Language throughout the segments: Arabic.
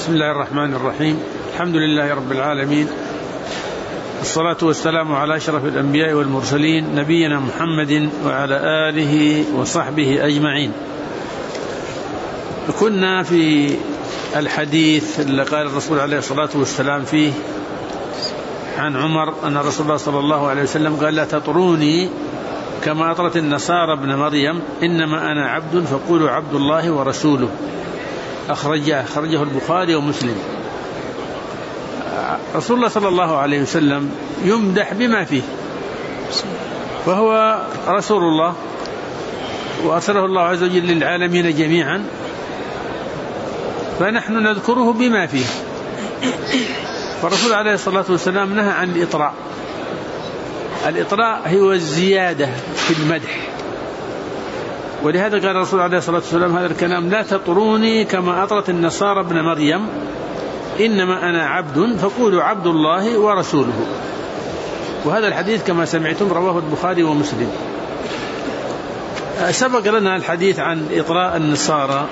بسم الله الرحمن الرحيم. الحمد لله رب العالمين، الصلاة والسلام على أشرف الأنبياء والمرسلين نبينا محمد وعلى آله وصحبه أجمعين. كنا في الحديث اللي قال الرسول عليه الصلاة والسلام فيه عن عمر أن رسول الله صلى الله عليه وسلم قال: لا تطروني كما أطرت النصارى ابن مريم، إنما أنا عبد فقولوا عبد الله ورسوله. أخرجه البخاري ومسلم. رسول الله صلى الله عليه وسلم يمدح بما فيه، فهو رسول الله وأرسله الله عز وجل للعالمين جميعا، فنحن نذكره بما فيه. فالرسول عليه الصلاة والسلام نهى عن الإطراء. الإطراء هو الزيادة في المدح، ولهذا قال الرسول عليه الصلاة والسلام هذا الكلام: لا تطروني كما أطرت النصارى ابن مريم، إنما أنا عبد فقولوا عبد الله ورسوله. وهذا الحديث كما سمعتم رواه البخاري ومسلم. سبق لنا الحديث عن إطراء النصارى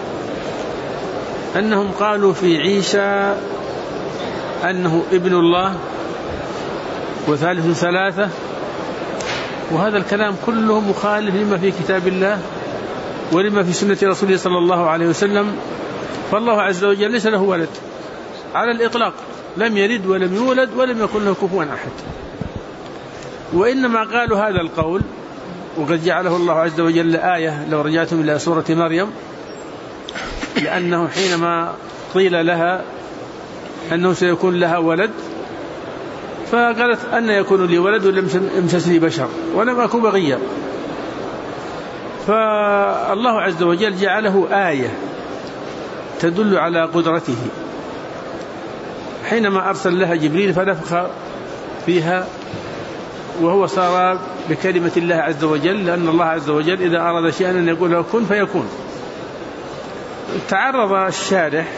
أنهم قالوا في عيسى أنه ابن الله وثالث ثلاثة، وهذا الكلام كله مخالف لما في كتاب الله ولما في سنة رسوله صلى الله عليه وسلم. فالله عز وجل ليس له ولد على الإطلاق، لم يلد ولم يولد ولم يكن له كفوا أحد. وإنما قالوا هذا القول وقد جعله الله عز وجل آية لو رجعتم إلى سورة مريم، لأنه حينما قيل لها أنه سيكون لها ولد فقالت: أن يكون لي ولد ولم يمسسني بشر ولم أكن بغيا. فالله عز وجل جعله آية تدل على قدرته حينما أرسل لها جبريل فنفخ فيها، وهو صار بكلمة الله عز وجل، لأن الله عز وجل إذا أراد شيئا أن يقول له كن فيكون. تعرض الشارح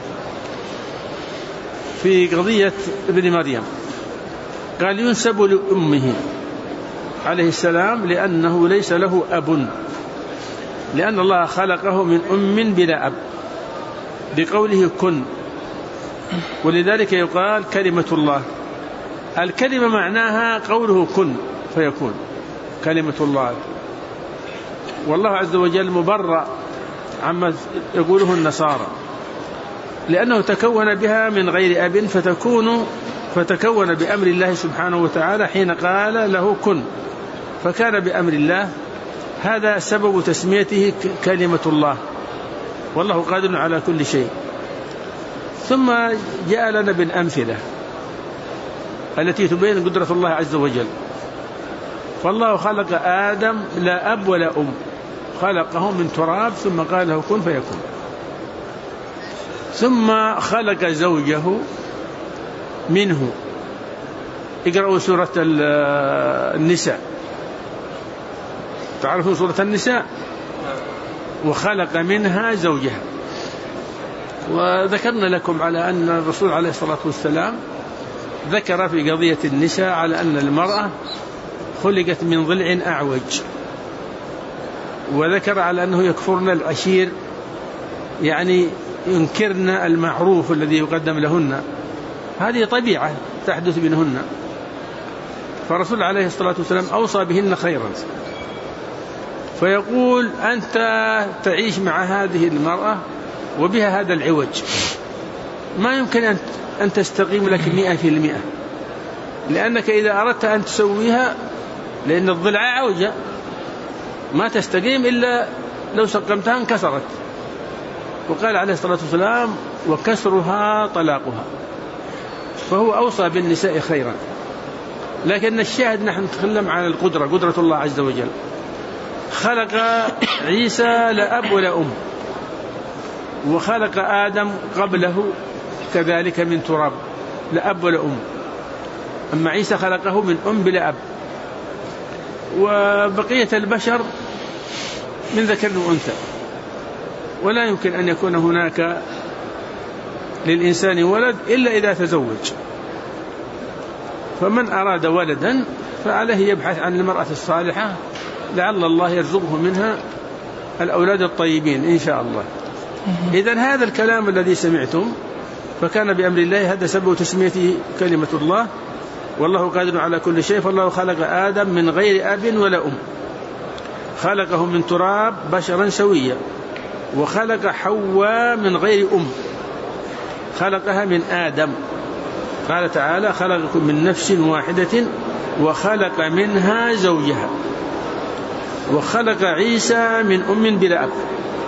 في قضية ابن مريم، قال: ينسب لأمه عليه السلام لأنه ليس له أب، لأن الله خلقه من أم بلا أب بقوله كن، ولذلك يقال كلمة الله. الكلمة معناها قوله كن فيكون، كلمة الله. والله عز وجل مبرأ عما يقوله النصارى، لأنه تكون بها من غير أب فتكون بأمر الله سبحانه وتعالى حين قال له كن، فكان بأمر الله. هذا سبب تسميته كلمة الله، والله قادر على كل شيء. ثم جاء لنا بالأمثلة التي تبين قدرة الله عز وجل. فالله خلق آدم لا أب ولا أم، خلقه من تراب ثم قال له كن فيكون. ثم خلق زوجه منه. اقرأوا سورة النساء، تعرفوا سورة النساء؟ وخلق منها زوجها. وذكرنا لكم على أن الرسول عليه الصلاة والسلام ذكر في قضية النساء على أن المرأة خلقت من ضلع أعوج، وذكر على أنه يكفرن العشير، يعني ينكرن المعروف الذي يقدم لهن. هذه طبيعة تحدث بينهن، فالرسول عليه الصلاة والسلام أوصى بهن خيرا، فيقول: أنت تعيش مع هذه المرأة وبها هذا العوج، ما يمكن أن تستقيم لك 100%، لأنك إذا أردت أن تسويها، لأن الضلع عوجة ما تستقيم إلا لو سقمتها انكسرت. وقال عليه الصلاة والسلام: وكسرها طلاقها. فهو أوصى بالنساء خيرا. لكن الشاهد نحن نتكلم عن القدرة، قدرة الله عز وجل. خلق عيسى لا أب ولا أم، وخلق آدم قبله كذلك من تراب لا أب ولا أم، أما عيسى خلقه من أم بلا أب. وبقية البشر من ذكر وأنثى، ولا يمكن أن يكون هناك للإنسان ولد إلا إذا تزوج. فمن أراد ولدا فعليه يبحث عن المرأة الصالحة، لعل الله يرزقه منها الأولاد الطيبين إن شاء الله. إذن هذا الكلام الذي سمعتم فكان بأمر الله هذا سبب تسميته كلمة الله. والله قادر على كل شيء. فالله خلق آدم من غير أب ولا أم، خلقه من تراب بشرا سويا، وخلق حواء من غير أم، خلقها من آدم. قال تعالى: خلقكم من نفس واحدة وخلق منها زوجها. وخلق عيسى من أم بلا أب،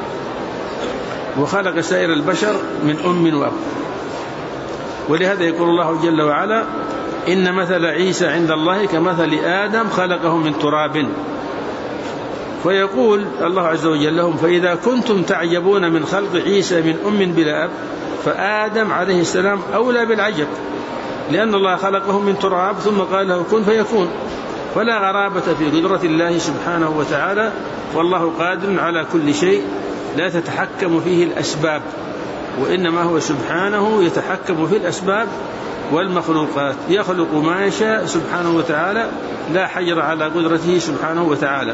وخلق سائر البشر من أم وأب. ولهذا يقول الله جل وعلا: إن مثل عيسى عند الله كمثل آدم خلقه من تراب. فيقول الله عز وجل لهم: فإذا كنتم تعجبون من خلق عيسى من أم بلا أب، فآدم عليه السلام أولى بالعجب، لأن الله خلقه من تراب ثم قال له كن فيكون. فلا غرابة في قدرة الله سبحانه وتعالى، والله قادر على كل شيء لا تتحكم فيه الأسباب، وإنما هو سبحانه يتحكم في الأسباب والمخلوقات، يخلق ما يشاء سبحانه وتعالى، لا حجر على قدرته سبحانه وتعالى.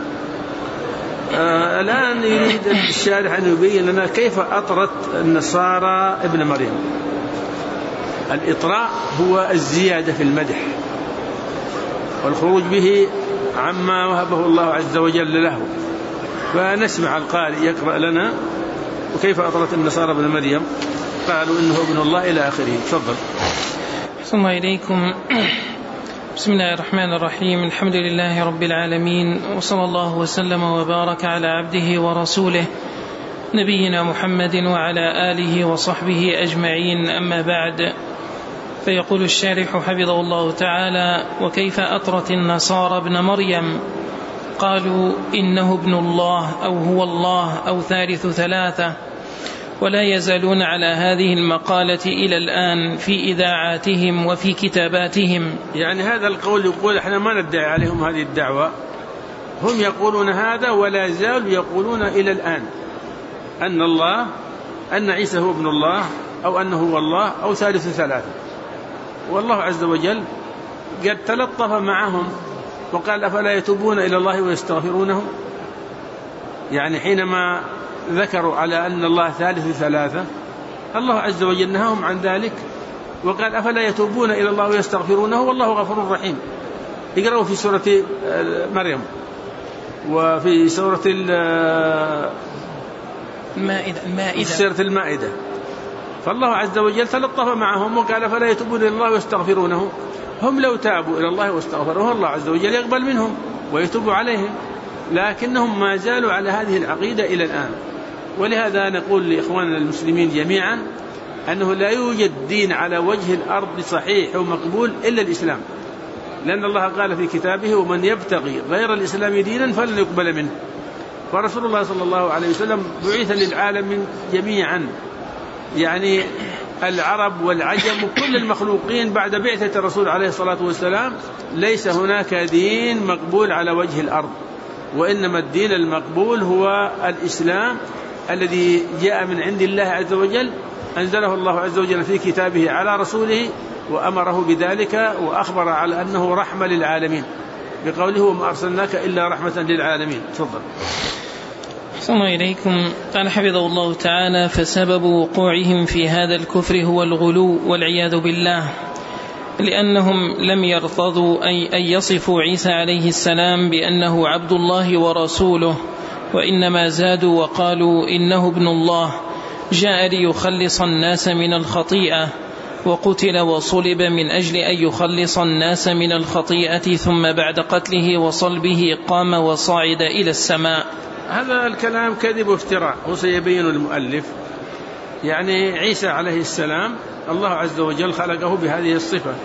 الآن يريد الشارح أن يبين لنا كيف أطرت النصارى ابن مريم. الإطراء هو الزيادة في المدح والخروج به عما وهبه الله عز وجل له. فنسمع القارئ يقرأ لنا وكيف أطرت النصارى ابن مريم، قالوا إنه ابن الله إلى آخره. تفضل. أحسن الله إليكم. بسم الله الرحمن الرحيم. الحمد لله رب العالمين، وصلى الله وسلم وبارك على عبده ورسوله نبينا محمد وعلى آله وصحبه أجمعين. أما بعد، فيقول الشارح حفظه الله تعالى: وكيف أطرت النصارى ابن مريم؟ قالوا إنه ابن الله أو هو الله أو ثالث ثلاثة، ولا يزالون على هذه المقالة إلى الآن في إذاعاتهم وفي كتاباتهم. يعني هذا القول يقول احنا ما ندعي عليهم هذه الدعوة، هم يقولون هذا ولا زالوا يقولون إلى الآن أن عيسى هو ابن الله أو أنه هو الله أو ثالث ثلاثة. والله عز وجل قد تلطف معهم وقال: أفلا يتوبون إلى الله ويستغفرونه؟ يعني حينما ذكروا على أن الله ثالث ثلاثة، الله عز وجل نهاهم عن ذلك وقال: أفلا يتوبون إلى الله ويستغفرونه والله غفور رحيم. اقرأوا في سورة مريم وفي سورة المائدة. فالله عز وجل تلطف معهم وقال: فلا يتوبون إلى الله ويستغفرونه. هم لو تابوا إلى الله واستغفروه الله عز وجل يقبل منهم ويتوب عليهم، لكنهم ما زالوا على هذه العقيدة إلى الآن. ولهذا نقول لإخواننا المسلمين جميعا أنه لا يوجد دين على وجه الأرض صحيح ومقبول إلا الإسلام، لأن الله قال في كتابه: ومن يبتغي غير الإسلام دينا فلن يقبل منه. فرسول الله صلى الله عليه وسلم بعث للعالم جميعا، يعني العرب والعجم وكل المخلوقين بعد بعثة الرسول عليه الصلاة والسلام. ليس هناك دين مقبول على وجه الأرض، وإنما الدين المقبول هو الإسلام الذي جاء من عند الله عز وجل، أنزله الله عز وجل في كتابه على رسوله وأمره بذلك، وأخبر على أنه رحمة للعالمين بقوله: وما أرسلناك إلا رحمة للعالمين. تفضل. أحسن الله إليكم. قال حفظه الله تعالى: فسبب وقوعهم في هذا الكفر هو الغلو والعياذ بالله، لأنهم لم يرتضوا أن يصفوا عيسى عليه السلام بأنه عبد الله ورسوله، وإنما زادوا وقالوا إنه ابن الله، جاء ليخلص الناس من الخطيئة، وقتل وصلب من أجل أن يخلص الناس من الخطيئة، ثم بعد قتله وصلبه قام وصعد إلى السماء. هذا الكلام كذب وافتراء، وسيبين المؤلف. يعني عيسى عليه السلام الله عز وجل خلقه بهذه الصفة،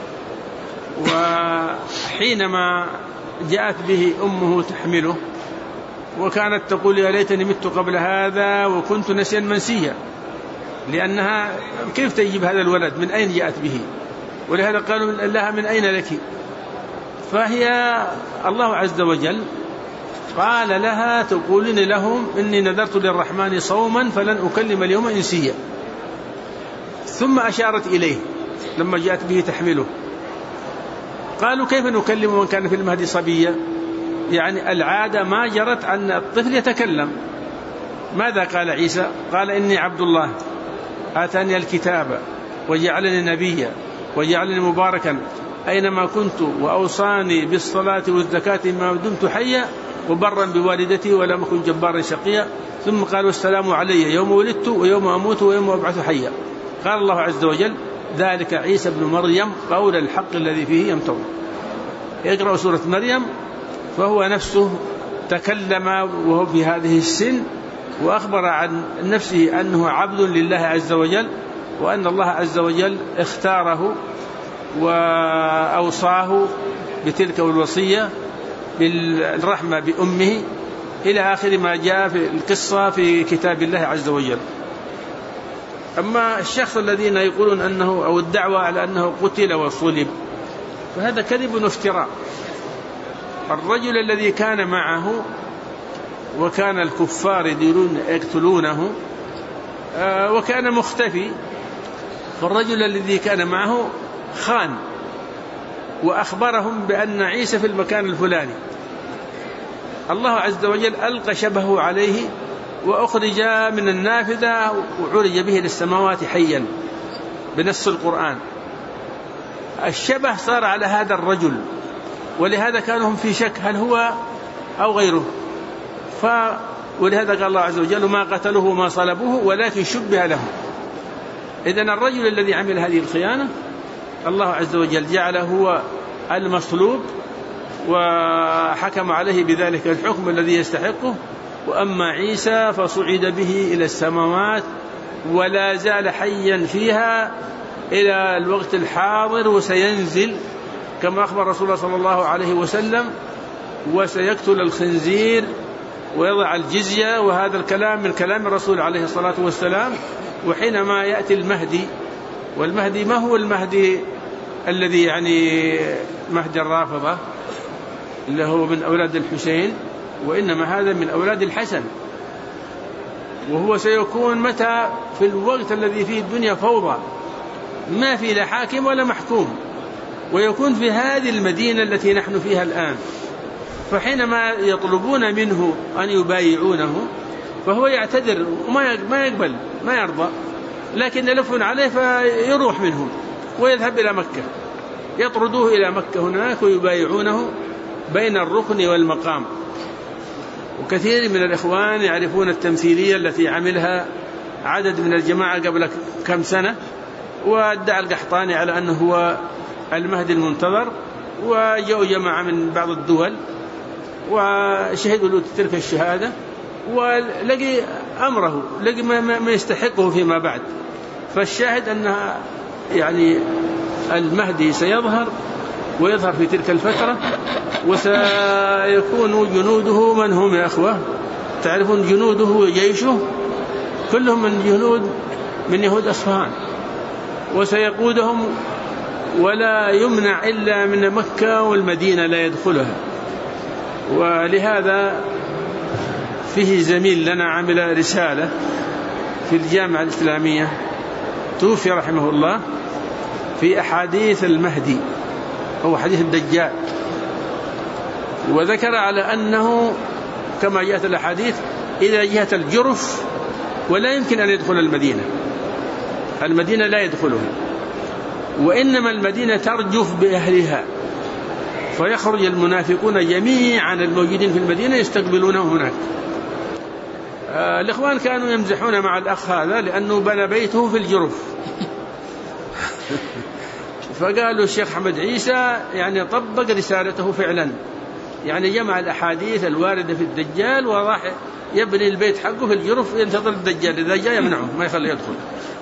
وحينما جاءت به أمه تحمله وكانت تقول: يا ليتني مت قبل هذا وكنت نسيا منسيا، لأنها كيف تجيب هذا الولد؟ من أين جاءت به؟ ولهذا قالوا لها: من أين لك؟ فهي الله عز وجل قال لها: تقولين لهم إني نذرت للرحمن صوما فلن أكلم اليوم إنسيا. ثم أشارت إليه لما جاءت به تحمله، قالوا: كيف نكلم من كان في المهد صبيا؟ يعني العادة ما جرت أن الطفل يتكلم. ماذا قال عيسى؟ قال: إني عبد الله آتاني الكتاب وجعلني نبيا وجعلني مباركا أينما كنت وأوصاني بالصلاة والزكاة ما دمت حيا وبرا بوالدتي ولم أكن جبارا شقيا. ثم قال والسلام علي يوم ولدت ويوم أموت ويوم أبعث حيا. قال الله عز وجل ذلك عيسى ابن مريم قول الحق الذي فيه يمترون. يقرأ سورة مريم فهو نفسه تكلم وهو في هذه السن وأخبر عن نفسه أنه عبد لله عز وجل، وأن الله عز وجل اختاره وأوصاه بتلك الوصية بالرحمة بأمه إلى آخر ما جاء في القصة في كتاب الله عز وجل. أما الشخص الذين يقولون أنه أو الدعوة على أنه قتل وصلب فهذا كذب وافتراء. الرجل الذي كان معه وكان الكفار يقتلونه وكان مختفي، فالرجل الذي كان معه خان وأخبرهم بأن عيسى في المكان الفلاني. الله عز وجل ألقى شبهه عليه وأخرج من النافذة وعرج به للسماوات حيا بنص القرآن. الشبه صار على هذا الرجل، ولهذا كانوا هم في شك هل هو أو غيره. ولهذا قال الله عز وجل ما قتلوه وما صلبوه ولكن شبه له. إذن الرجل الذي عمل هذه الخيانة الله عز وجل جعله هو المصلوب وحكم عليه بذلك الحكم الذي يستحقه. وأما عيسى فصعد به إلى السماوات ولا زال حيا فيها إلى الوقت الحاضر، وسينزل كما أخبر رسول الله صلى الله عليه وسلم وسيقتل الخنزير ويضع الجزية. وهذا الكلام من كلام الرسول عليه الصلاة والسلام. وحينما يأتي المهدي، والمهدي ما هو المهدي الذي يعني مهدي الرافضة اللي هو من أولاد الحسين، وإنما هذا من أولاد الحسن. وهو سيكون متى؟ في الوقت الذي فيه الدنيا فوضى ما في لا حاكم ولا محكوم، ويكون في هذه المدينة التي نحن فيها الآن. فحينما يطلبون منه أن يبايعونه فهو يعتذر وما يقبل ما يرضى، لكن يلفون عليه فيروح منهم ويذهب إلى مكة، يطردوه إلى مكة هناك ويبايعونه بين الركن والمقام. وكثير من الإخوان يعرفون التمثيلية التي عملها عدد من الجماعة قبل كم سنة، وادعى القحطاني على أنه هو المهدي المنتظر، وجاءوا جماعة من بعض الدول وشهدوا له تلك الشهادة ولقي أمره، لقي ما يستحقه فيما بعد. فالشاهد أنها يعني المهدي سيظهر ويظهر في تلك الفترة، وسيكون جنوده من هم يا أخوة؟ تعرفون جنوده وجيشه كلهم من يهود أصفهان، وسيقودهم ولا يمنع إلا من مكة والمدينة لا يدخلها. ولهذا فيه زميل لنا عمل رسالة في الجامعة الإسلامية توفي رحمه الله في أحاديث المهدي أو حديث الدجال، وذكر على أنه كما جاءت الأحاديث إذا جهة الجرف ولا يمكن أن يدخل المدينة لا يدخلها، وإنما المدينة ترجف بأهلها، فيخرج المنافقون جميعا الموجودين في المدينة يستقبلونه هناك. الإخوان كانوا يمزحون مع الأخ هذا لأنه بنى بيته في الجرف فقالوا الشيخ حمد عيسى يعني طبق رسالته فعلا، يعني جمع الأحاديث الواردة في الدجال وراح يبني البيت حقه في الجرف ينتظر الدجال إذا جاء يمنعه ما يخليه يدخل.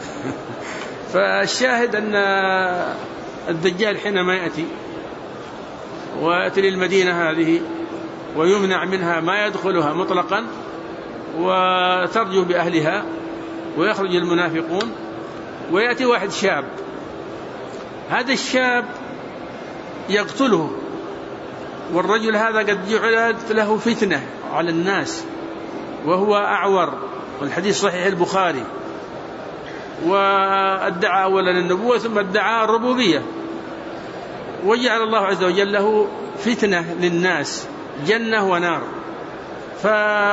فالشاهد أن الدجال حينما يأتي ويأتي للمدينة هذه ويمنع منها ما يدخلها مطلقا وترجو بأهلها ويخرج المنافقون، ويأتي واحد شاب، هذا الشاب يقتله، والرجل هذا قد جعلت له فتنة على الناس وهو أعور، والحديث صحيح البخاري، وادعى أولا النبوة ثم ادعى الربوبية، وجعل الله عز وجل له فتنة للناس جنة ونار.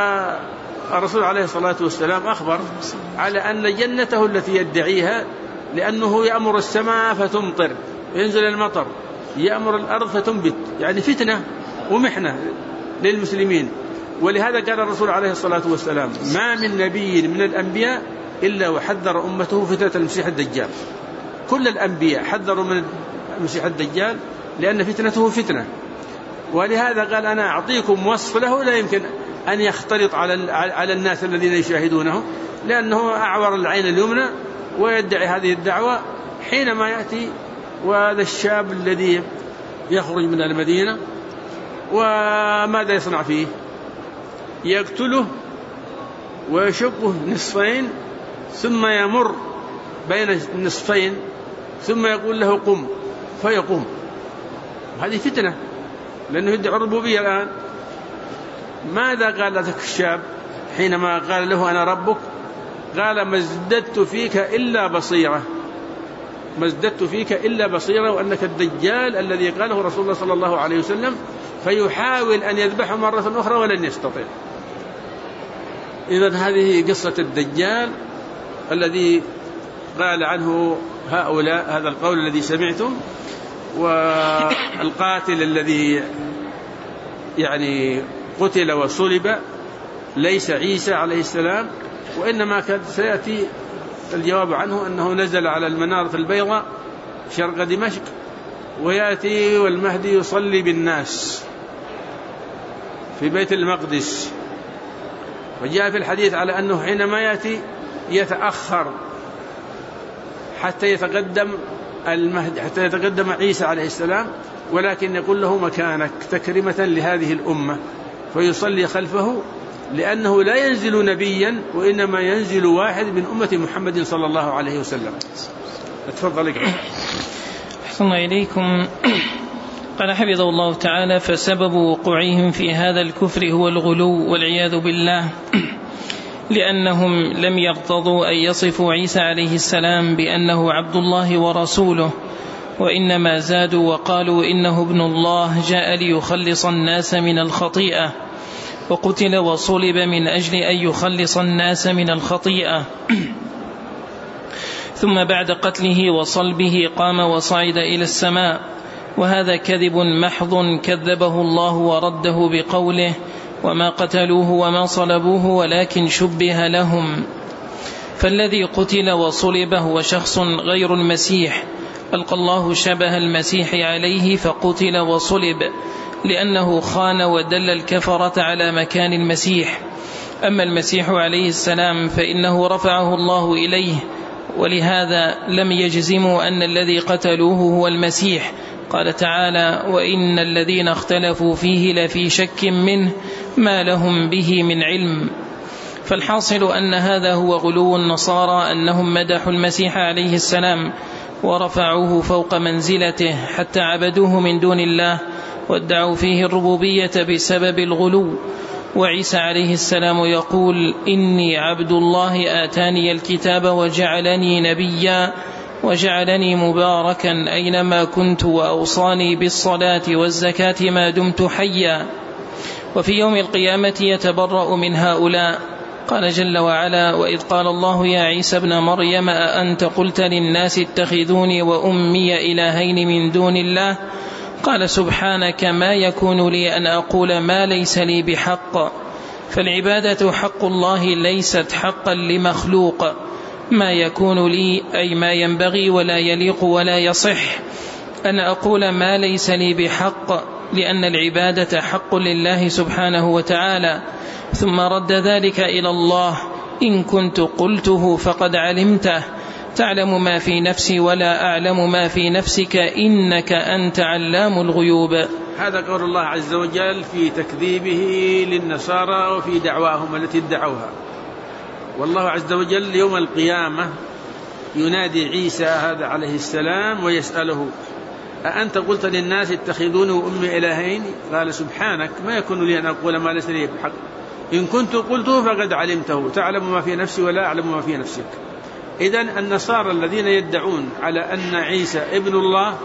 فالرسول عليه الصلاة والسلام أخبر على أن جنته التي يدعيها لأنه يأمر السماء فتمطر، ينزل المطر، يأمر الأرض فتنبت، يعني فتنة ومحنة للمسلمين. ولهذا قال الرسول عليه الصلاة والسلام: ما من نبي من الأنبياء إلا وحذر أمته فتنة المسيح الدجال. كل الأنبياء حذروا من المسيح الدجال لأن فتنته فتنة. ولهذا قال: أنا أعطيكم وصف له لا يمكن أن يختلط على الناس الذين يشاهدونه، لأنه أعور العين اليمنى ويدعي هذه الدعوة حينما يأتي وهذا الشاب الذي يخرج من المدينة. وماذا يصنع فيه؟ يقتله ويشقه نصفين، ثم يمر بين النصفين، ثم يقول له: قم، فيقوم. هذه فتنة، لأنه يدعي الربوبية الآن. ماذا قال ذاك الشاب حينما قال له: أنا ربك؟ قال: ما ازددت فيك إلا بصيرة، ما ازددت فيك إلا بصيرة، وأنك الدجال الذي قاله رسول الله صلى الله عليه وسلم. فيحاول أن يذبحه مرة أخرى ولن يستطيع. إذن هذه قصة الدجال الذي قال عنه هؤلاء هذا القول الذي سمعتم. والقاتل الذي يعني قتل وصلب ليس عيسى عليه السلام، وإنما كان سيأتي الجواب عنه أنه نزل على المنارة البيضاء شرق دمشق، ويأتي والمهدي يصلي بالناس في بيت المقدس. وجاء في الحديث على أنه حينما يأتي يتأخر حتى يتقدم المهدي، حتى يتقدم عيسى عليه السلام، ولكن يقول له: مكانك، تكرمة لهذه الأمة، فيصلي خلفه، لأنه لا ينزل نبيا وإنما ينزل واحد من أمة محمد صلى الله عليه وسلم. اتفضل. أحسن إليكم. قال حفظه الله تعالى: فسبب وقوعهم في هذا الكفر هو الغلو والعياذ بالله، لأنهم لم يرتضوا أن يصفوا عيسى عليه السلام بأنه عبد الله ورسوله، وإنما زادوا وقالوا إنه ابن الله جاء ليخلص الناس من الخطيئة، وقتل وصلب من أجل أن يخلص الناس من الخطيئة. ثم بعد قتله وصلبه قام وصعد إلى السماء، وهذا كذب محض كذبه الله ورده بقوله: وما قتلوه وما صلبوه ولكن شبه لهم. فالذي قتل وصلب هو شخص غير المسيح، ألقى الله شبه المسيح عليه فقتل وصلب، لأنه خان ودل الكفرة على مكان المسيح. أما المسيح عليه السلام فإنه رفعه الله إليه، ولهذا لم يجزموا أن الذي قتلوه هو المسيح. قال تعالى: وإن الذين اختلفوا فيه لفي شك منه ما لهم به من علم. فالحاصل أن هذا هو غلو النصارى، أنهم مدحوا المسيح عليه السلام ورفعوه فوق منزلته حتى عبدوه من دون الله، وادعوا فيه الربوبية بسبب الغلو. وعيسى عليه السلام يقول: إني عبد الله آتاني الكتاب وجعلني نبيا وجعلني مباركا أينما كنت وأوصاني بالصلاة والزكاة ما دمت حيا. وفي يوم القيامة يتبرأ من هؤلاء. قال جل وعلا: وإذ قال الله يا عيسى ابن مريم أأنت قلت للناس اتخذوني وأمي إلهين من دون الله؟ قال: سبحانك ما يكون لي أن أقول ما ليس لي بحق. فالعبادة حق الله ليست حقا لمخلوق. ما يكون لي أي ما ينبغي ولا يليق ولا يصح أن أقول ما ليس لي بحق، لأن العبادة حق لله سبحانه وتعالى. ثم رد ذلك إلى الله: إن كنت قلته فقد علمته، تعلم ما في نفسي ولا أعلم ما في نفسك، إنك أنت علام الغيوب. هذا قول الله عز وجل في تكذيبه للنصارى وفي دعواهم التي ادعوها. والله عز وجل يوم القيامة ينادي عيسى هذا عليه السلام ويسأله: أأنت قلت للناس اتخذوني وأمي إلهين؟ قال: سبحانك ما يكون لي أن أقول ما ليس لي بحق، إن كنت قلته فقد علمته، تعلم ما في نفسي ولا أعلم ما في نفسك. إذن النصارى الذين يدعون على أن عيسى ابن الله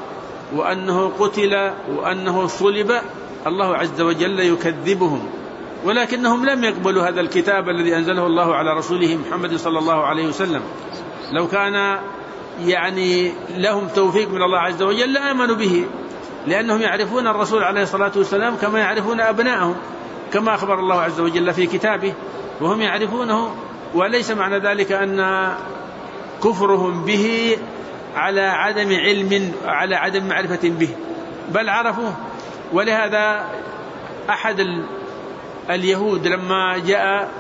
وأنه قتل وأنه صلب، الله عز وجل يكذبهم، ولكنهم لم يقبلوا هذا الكتاب الذي أنزله الله على رسوله محمد صلى الله عليه وسلم. لو كان يعني لهم توفيق من الله عز وجل آمنوا به، لأنهم يعرفون الرسول عليه الصلاة والسلام كما يعرفون أبنائهم، كما أخبر الله عز وجل في كتابه، وهم يعرفونه. وليس معنى ذلك أن كفرهم به على عدم علم، على عدم معرفة به، بل عرفوه. ولهذا أحد اليهود لما جاء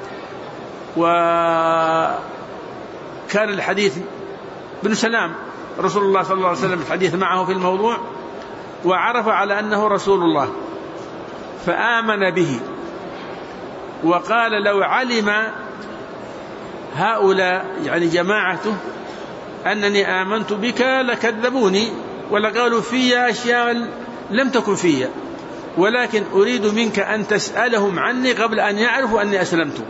وكان الحديث بن سلام رسول الله صلى الله عليه وسلم الحديث معه في الموضوع، وعرف على أنه رسول الله فآمن به، وقال لو علم هؤلاء يعني جماعته أنني آمنت بك لكذبوني ولقالوا في أشياء لم تكن في، ولكن أريد منك أن تسألهم عني قبل أن يعرفوا أني أسلمت.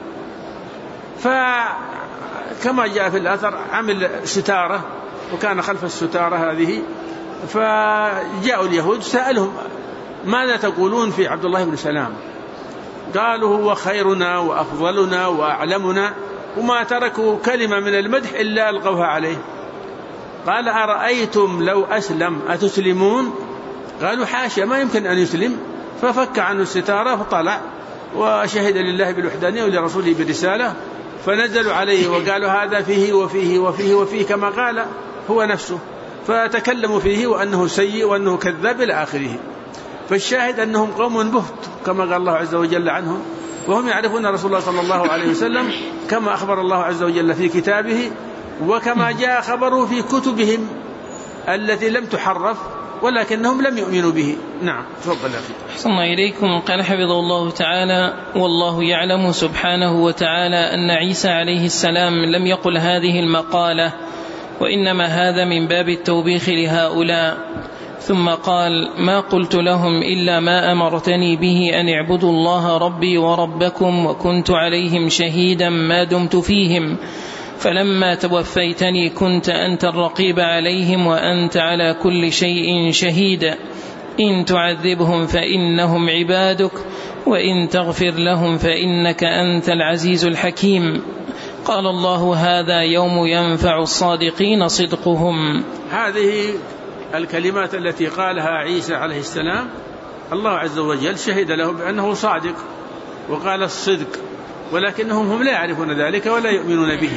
فكما جاء في الأثر عمل ستارة، وكان خلف الستارة هذه، فجاءوا اليهود سألهم ماذا تقولون في عبد الله بن سلام؟ قالوا هو خيرنا وأفضلنا وأعلمنا، وما تركوا كلمة من المدح إلا ألقوها عليه. قال أرأيتم لو أسلم أتسلمون؟ قالوا حاشا ما يمكن أن يسلم. ففك عنه الستارة فطلع وشهد لله بالوحدانية ولرسوله بالرسالة، فنزلوا عليه وقالوا هذا فيه وفيه وفيه وفيه كما قال هو نفسه، فتكلموا فيه وأنه سيء وأنه كذاب إلى آخره. فالشاهد أنهم قوم بهت كما قال الله عز وجل عنهم، وهم يعرفون رسول الله صلى الله عليه وسلم كما أخبر الله عز وجل في كتابه، وكما جاء خبره في كتبهم التي لم تحرف، ولكنهم لم يؤمنوا به. نعم تفضل أخي. أحسن الله إليكم. قال حفظه الله تعالى: والله يعلم سبحانه وتعالى أن عيسى عليه السلام لم يقل هذه المقالة، وإنما هذا من باب التوبيخ لهؤلاء. ثم قال: ما قلت لهم إلا ما أمرتني به أن اعبدوا الله ربي وربكم، وكنت عليهم شهيدا ما دمت فيهم، فلما توفيتني كنت أنت الرقيب عليهم وأنت على كل شيء شهيد. إن تعذبهم فإنهم عبادك، وإن تغفر لهم فإنك أنت العزيز الحكيم. قال الله: هذا يوم ينفع الصادقين صدقهم. هذه الكلمات التي قالها عيسى عليه السلام الله عز وجل شهد له بأنه صادق وقال الصدق، ولكنهم هم لا يعرفون ذلك ولا يؤمنون به.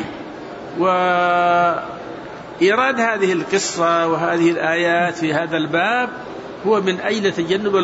وإيراد هذه القصة وهذه الآيات في هذا الباب هو من أجل تجنب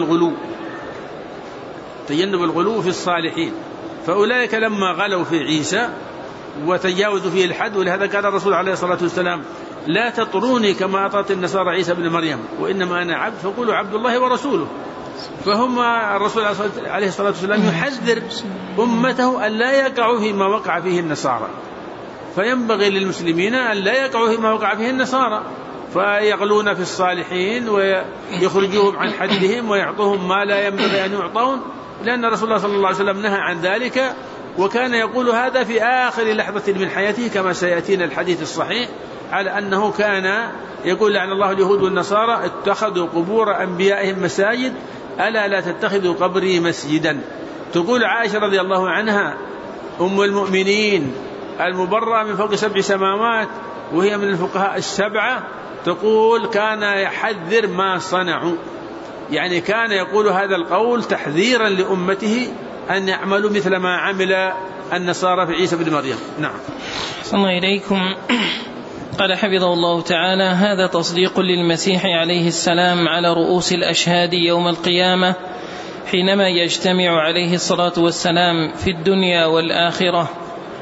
الغلو في الصالحين. فأولئك لما غلوا في عيسى وتجاوزوا فيه الحد، ولهذا قال الرسول عليه الصلاة والسلام: لا تطروني كما أطرت النصارى عيسى بن مريم، وإنما أنا عبد فقولوا عبد الله ورسوله. فهم الرسول عليه الصلاة والسلام يحذر أمته أن لا يقعوا فيما وقع فيه النصارى، فينبغي للمسلمين أن لا يقعوا فيما وقع فيه النصارى، فيغلون في الصالحين ويخرجوهم عن حدهم ويعطوهم ما لا ينبغي أن يعطون، لأن رسول الله صلى الله عليه وسلم نهى عن ذلك، وكان يقول هذا في آخر لحظة من حياته كما سيأتينا الحديث الصحيح، على أنه كان يقول: لعن الله اليهود والنصارى اتخذوا قبور أنبيائهم مساجد، ألا لا تتخذوا قبري مسجدا. تقول عائشة رضي الله عنها أم المؤمنين المبرأة من فوق 7 سماوات، وهي من الفقهاء السبعة، تقول: كان يحذر ما صنعوا، يعني كان يقول هذا القول تحذيرا لأمته أن يعملوا مثل ما عمل النصارى في عيسى بن مريم. نعم. صلى الله إليكم. قال حفظه الله تعالى: هذا تصديق للمسيح عليه السلام على رؤوس الأشهاد يوم القيامة، حينما يجتمع عليه الصلاة والسلام في الدنيا والآخرة،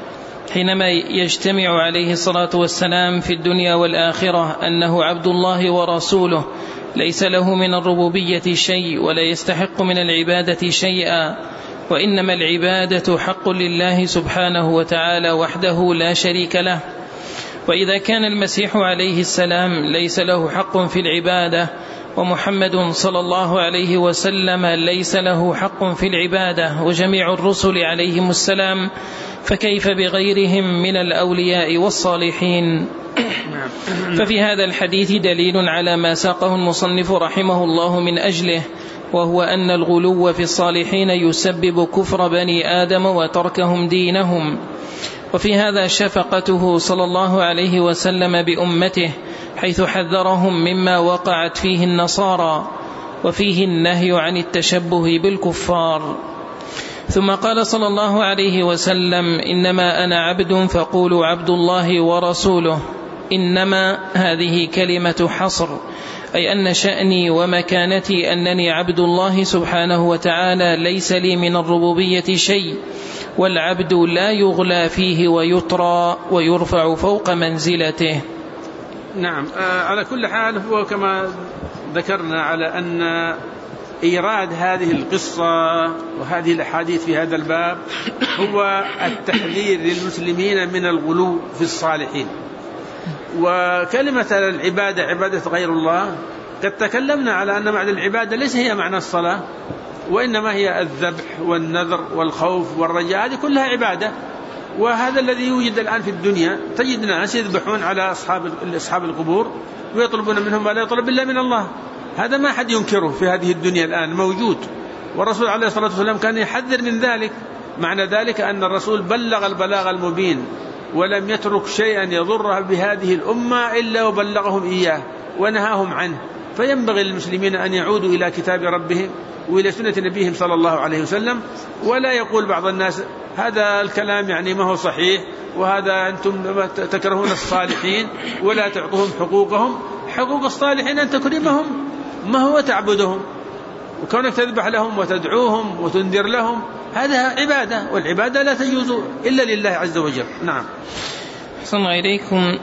أنه عبد الله ورسوله، ليس له من الربوبية شيء ولا يستحق من العبادة شيئا، وإنما العبادة حق لله سبحانه وتعالى وحده لا شريك له. وإذا كان المسيح عليه السلام ليس له حق في العبادة، ومحمد صلى الله عليه وسلم ليس له حق في العبادة، وجميع الرسل عليهم السلام، فكيف بغيرهم من الأولياء والصالحين؟ ففي هذا الحديث دليل على ما ساقه المصنف رحمه الله من أجله، وهو أن الغلو في الصالحين يسبب كفر بني آدم وتركهم دينهم. وفي هذا شفقته صلى الله عليه وسلم بأمته، حيث حذرهم مما وقعت فيه النصارى، وفيه النهي عن التشبه بالكفار. ثم قال صلى الله عليه وسلم: إنما أنا عبد فقولوا عبد الله ورسوله. إنما هذه كلمة حصر، أي أن شأني ومكانتي أنني عبد الله سبحانه وتعالى، ليس لي من الربوبية شيء، والعبد لا يغلى فيه ويطرى ويرفع فوق منزلته. نعم. على كل حال هو كما ذكرنا على أن إيراد هذه القصة وهذه الأحاديث في هذا الباب هو التحذير للمسلمين من الغلو في الصالحين. وكلمة العبادة عبادة غير الله قد تكلمنا على أن معنى العبادة ليس هي معنى الصلاة، وإنما هي الذبح والنذر والخوف والرجاء، هذه كلها عبادة. وهذا الذي يوجد الآن في الدنيا، تجد ناس يذبحون على أصحاب القبور ويطلبون منهم ما لا يطلب إلا من الله. هذا ما حد ينكره في هذه الدنيا الآن موجود، والرسول عليه الصلاة والسلام كان يحذر من ذلك. معنى ذلك أن الرسول بلغ البلاغ المبين ولم يترك شيئا يضرها بهذه الأمة إلا وبلغهم إياه ونهاهم عنه. فينبغي للمسلمين أن يعودوا إلى كتاب ربهم وإلى سنة نبيهم صلى الله عليه وسلم، ولا يقول بعض الناس هذا الكلام يعني ما هو صحيح، وهذا أنتم تكرهون الصالحين ولا تعطوهم حقوقهم. حقوق الصالحين أن تكرمهم، ما هو تعبدهم، وكونك تذبح لهم وتدعوهم وتنذر لهم، هذا عبادة، والعبادة لا تجوز إلا لله عز وجل. نعم. أحسن إليكم.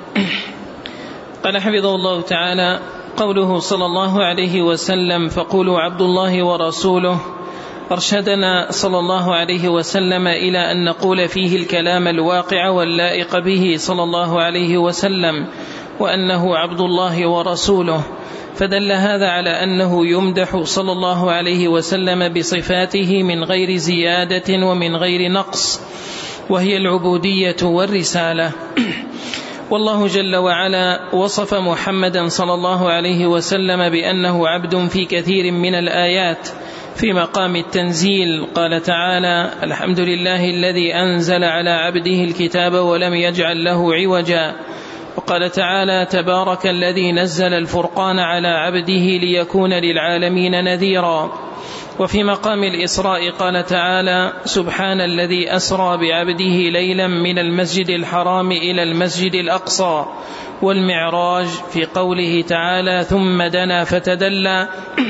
قال حفظه الله تعالى: قوله صلى الله عليه وسلم: فقولوا عبد الله ورسوله، أرشدنا صلى الله عليه وسلم إلى أن نقول فيه الكلام الواقع واللائق به صلى الله عليه وسلم، وأنه عبد الله ورسوله. فدل هذا على أنه يمدح صلى الله عليه وسلم بصفاته من غير زيادة ومن غير نقص، وهي العبودية والرسالة. والله جل وعلا وصف محمدا صلى الله عليه وسلم بأنه عبد في كثير من الآيات في مقام التنزيل. قال تعالى: الحمد لله الذي أنزل على عبده الكتاب ولم يجعل له عوجا. وقال تعالى: تبارك الذي نزل الفرقان على عبده ليكون للعالمين نذيرا. وفي مقام الإسراء قال تعالى: سبحان الذي أسرى بعبده ليلا من المسجد الحرام إلى المسجد الأقصى. والمعراج في قوله تعالى: ثم دنا فتدلى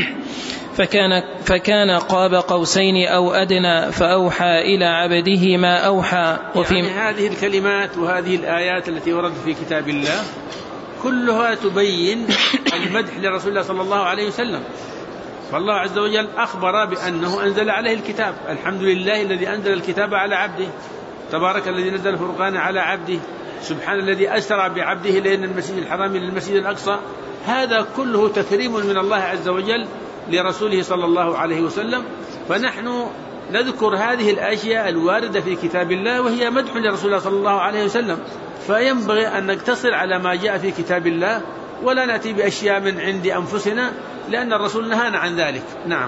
فكان قاب قوسين أو أدنى فأوحى إلى عبده ما أوحى. وفي يعني هذه الكلمات وهذه الآيات التي وردت في كتاب الله كلها تبين المدح لرسول الله صلى الله عليه وسلم. فالله عز وجل أخبر بأنه أنزل عليه الكتاب. الحمد لله الذي أنزل الكتاب على عبده، تبارك الذي نزل الفرقان على عبده، سبحان الذي أسرى بعبده لين المسجد الحرام إلى المسجد الأقصى. هذا كله تكريم من الله عز وجل لرسوله صلى الله عليه وسلم. فنحن نذكر هذه الأشياء الواردة في كتاب الله وهي مدح لرسول الله صلى الله عليه وسلم، فينبغي أن نقتصر على ما جاء في كتاب الله ولا نأتي بأشياء من عند أنفسنا، لأن الرسول نهانا عن ذلك. نعم.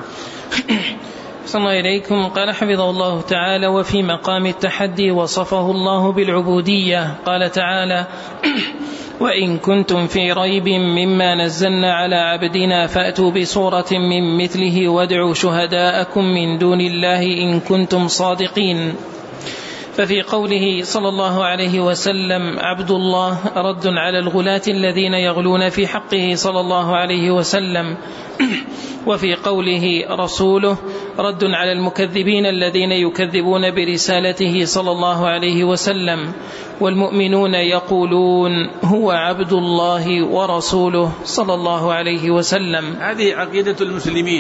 صلى الله إليكم. قال حفظه الله تعالى: وفي مقام التحدي وصفه الله بالعبودية. قال تعالى: وإن كنتم في ريب مما نزلنا على عبدنا فأتوا بصورة من مثله وادعوا شهداءكم من دون الله إن كنتم صادقين. ففي قوله صلى الله عليه وسلم عبد الله رد على الغلاة الذين يغلون في حقه صلى الله عليه وسلم، وفي قوله رسوله رد على المكذبين الذين يكذبون برسالته صلى الله عليه وسلم. والمؤمنون يقولون هو عبد الله ورسوله صلى الله عليه وسلم. هذه عقيدة المسلمين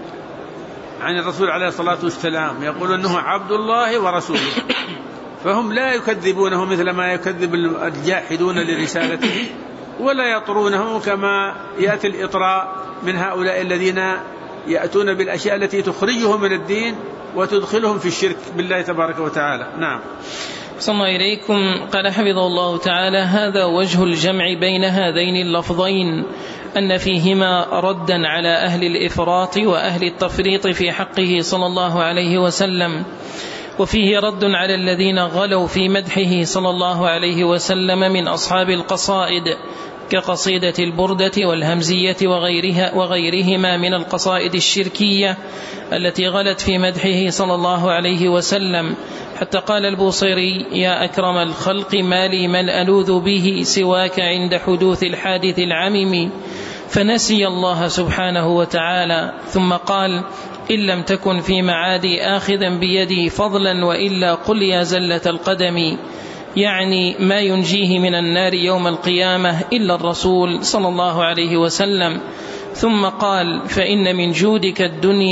عن الرسول عليه الصلاة والسلام، يقول أنه عبد الله ورسوله، فهم لا يكذبونه مثل ما يكذب الجاحدون لرسالته، ولا يطرونه كما يأتي الإطراء من هؤلاء الذين يأتون بالأشياء التي تخرجهم من الدين وتدخلهم في الشرك بالله تبارك وتعالى. نعم. صلى الله إليكم. قال حفظه الله تعالى: هذا وجه الجمع بين هذين اللفظين، أن فيهما ردا على أهل الإفراط وأهل التفريط في حقه صلى الله عليه وسلم، وفيه رد على الذين غلوا في مدحه صلى الله عليه وسلم من أصحاب القصائد. كقصيدة البردة والهمزية وغيرهما من القصائد الشركية التي غلت في مدحه صلى الله عليه وسلم، حتى قال البوصيري: يا أكرم الخلق ما لي من ألوذ به سواك عند حدوث الحادث العمم، فنسي الله سبحانه وتعالى، ثم قال: إن لم تكن في معادي آخذا بيدي فضلا وإلا قل يا زلة القدم، يعني ما ينجيه من النار يوم القيامة إلا الرسول صلى الله عليه وسلم. ثم قال: فإن من جودك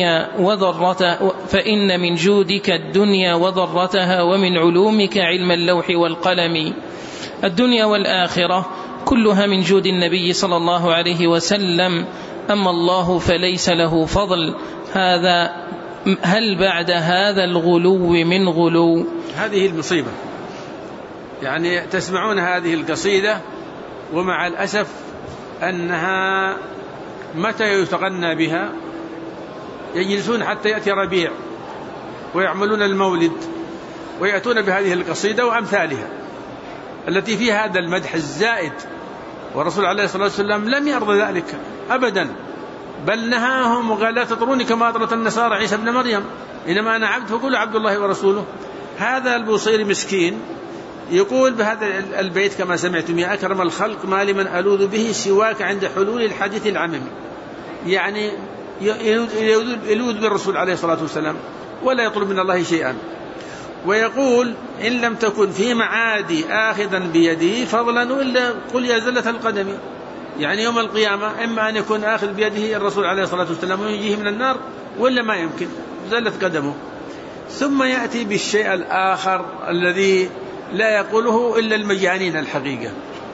الدنيا وضرتها ومن علومك علم اللوح والقلم. الدنيا والآخرة كلها من جود النبي صلى الله عليه وسلم، أما الله فليس له فضل. هل بعد هذا الغلو من غلو؟ هذه المصيبة، يعني تسمعون هذه القصيدة ومع الأسف أنها متى يتغنى بها يجلسون حتى يأتي ربيع ويعملون المولد ويأتون بهذه القصيدة وأمثالها التي فيها هذا المدح الزائد، والرسول عليه الصلاة والسلام لم يرضى ذلك أبدا، بل نهاهم وقال: لا تطروني كما أطرت النصارى عيسى ابن مريم، إنما أنا عبد فقولوا عبد الله ورسوله. هذا البوصيري مسكين يقول بهذا البيت كما سمعتم: يا أكرم الخلق ما لمن ألوذ به سواك عند حلول الحديث العمم، يعني يلوذ بالرسول عليه الصلاة والسلام ولا يطلب من الله شيئا. ويقول: إن لم تكن في معادي آخذا بيدي فضلا وإلا قل يا زلة القدم، يعني يوم القيامة إما أن يكون آخذ بيده الرسول عليه الصلاة والسلام وينجيه من النار، ولا ما يمكن زلة قدمه. ثم يأتي بالشيء الآخر الذي لا يقوله إلا المجانين الحقيقة،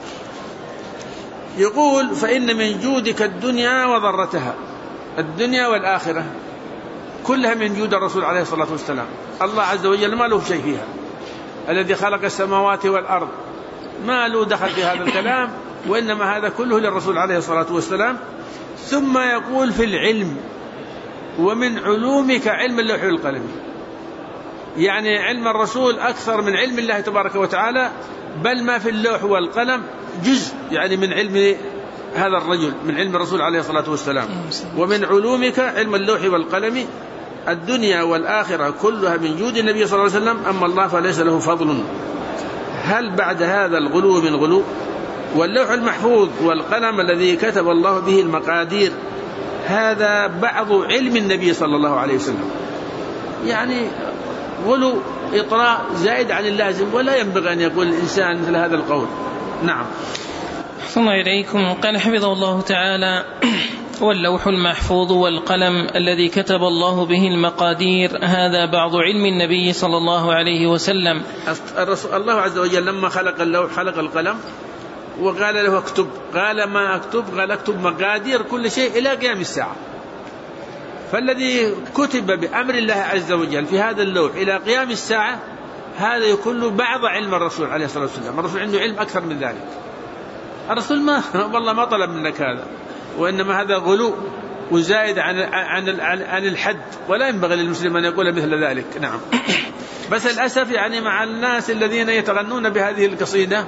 يقول: فإن من جودك الدنيا وضرتها، الدنيا والآخرة كلها من جود الرسول عليه الصلاة والسلام. الله عز وجل ما له شيء فيها، الذي خلق السماوات والأرض ما له دخل في هذا الكلام، وإنما هذا كله للرسول عليه الصلاة والسلام. ثم يقول: في العلم ومن علومك علم اللوح والقلم، يعني علم الرسول أكثر من علم الله تبارك وتعالى، بل ما في اللوح والقلم جزء يعني من علم هذا الرجل، من علم الرسول عليه الصلاة والسلام. ومن علومك علم اللوح والقلم، الدنيا والآخرة كلها من جود النبي صلى الله عليه وسلم، أما الله فليس له فضل. هل بعد هذا الغلو من غلو؟ واللوح المحفوظ والقلم الذي كتب الله به المقادير هذا بعض علم النبي صلى الله عليه وسلم، يعني غلو إطراء زائد عن اللازم، ولا ينبغي أن يقول الإنسان مثل هذا القول. نعم. ثم إليكم قال حفظه الله تعالى: واللوح المحفوظ والقلم الذي كتب الله به المقادير هذا بعض علم النبي صلى الله عليه وسلم. الله عز وجل لما خلق اللوح خلق القلم وقال له اكتب، قال ما أكتب؟ قال اكتب مقادير كل شيء إلى قيام الساعة. فالذي كتب بأمر الله عز وجل في هذا اللوح إلى قيام الساعة هذا يكون بعض علم الرسول عليه الصلاة والسلام. الرسول عنده علم أكثر من ذلك، الرسول والله ما طلب منك هذا، وإنما هذا غلو وزائد عن الحد، ولا ينبغي للمسلم أن يقول مثل ذلك. نعم. بس الأسف يعني مع الناس الذين يتغنون بهذه القصيدة،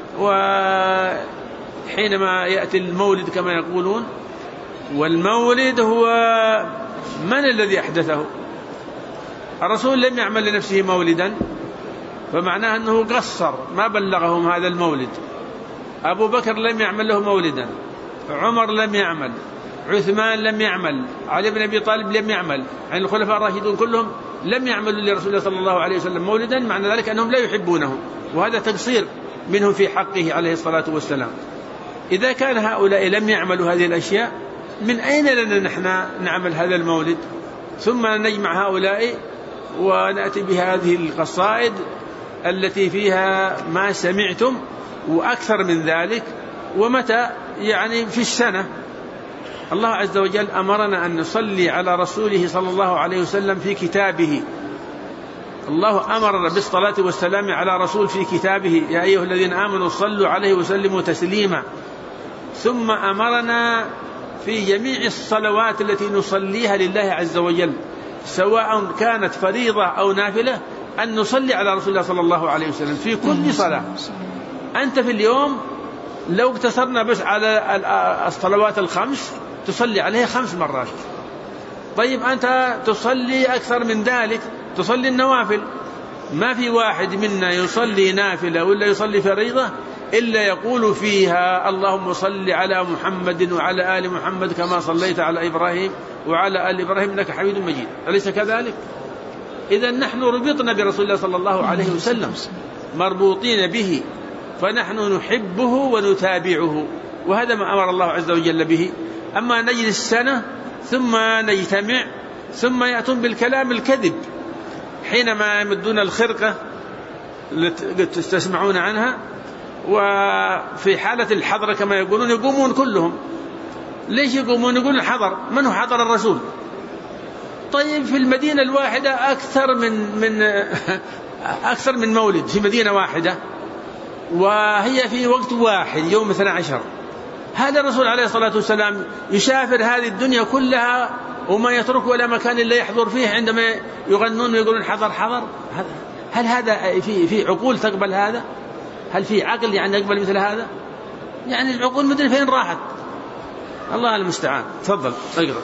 وحينما يأتي المولد كما يقولون، والمولد هو من الذي أحدثه؟ الرسول لم يعمل لنفسه مولدا، فمعناه أنه قصر ما بلغهم هذا المولد. أبو بكر لم يعمل له مولدا، عمر لم يعمل، عثمان لم يعمل، علي بن أبي طالب لم يعمل، يعني الخلفاء الراشدون كلهم لم يعملوا لرسول الله صلى الله عليه وسلم مولدا، معنى ذلك أنهم لا يحبونه، وهذا تقصير منه في حقه عليه الصلاة والسلام. إذا كان هؤلاء لم يعملوا هذه الأشياء، من أين لنا نحن نعمل هذا المولد؟ ثم نجمع هؤلاء ونأتي بهذه القصائد التي فيها ما سمعتم وأكثر من ذلك. ومتى؟ يعني في السنة. الله عز وجل أمرنا أن نصلي على رسوله صلى الله عليه وسلم في كتابه. الله أمر بالصلاة والسلام على رسول في كتابه: يا أيها الذين آمنوا صلوا عليه وسلموا تسليما. ثم أمرنا في جميع الصلوات التي نصليها لله عز وجل، سواء كانت فريضة أو نافلة، أن نصلي على رسول الله صلى الله عليه وسلم في كل صلاة. أنت في اليوم لو اقتصرنا بس على الصلوات الخمس تصلي عليها 5 مرات. طيب أنت تصلي أكثر من ذلك، تصلي النوافل. ما في واحد منا يصلي نافلة ولا يصلي فريضة إلا يقول فيها اللهم صل على محمد وعلى آل محمد كما صليت على إبراهيم وعلى آل إبراهيم إنك حميد مجيد، أليس كذلك؟ إذا نحن ربطنا برسول الله صلى الله عليه وسلم، مربوطين به، فنحن نحبه ونتابعه، وهذا ما أمر الله عز وجل به. أما نجلس سنة ثم نجتمع ثم يأتون بالكلام الكذب حينما يمدون الخرقة التي تسمعون عنها، وفي حالة الحضر كما يقولون يقومون كلهم. ليش يقومون؟ يقولون الحضر. من هو حضر الرسول؟ طيب في المدينة الواحدة أكثر من مولد في مدينة واحدة، وهي في وقت واحد يوم 12. هذا الرسول عليه الصلاة والسلام يسافر هذه الدنيا كلها وما يترك ولا مكان إلا يحضر فيه عندما يغنون ويقولون حضر حضر. هل هذا في عقول تقبل هذا؟ هل في عقل يعني يقبل مثل هذا؟ يعني العقول مدري فين راحت. الله المستعان. تفضل اقرأ.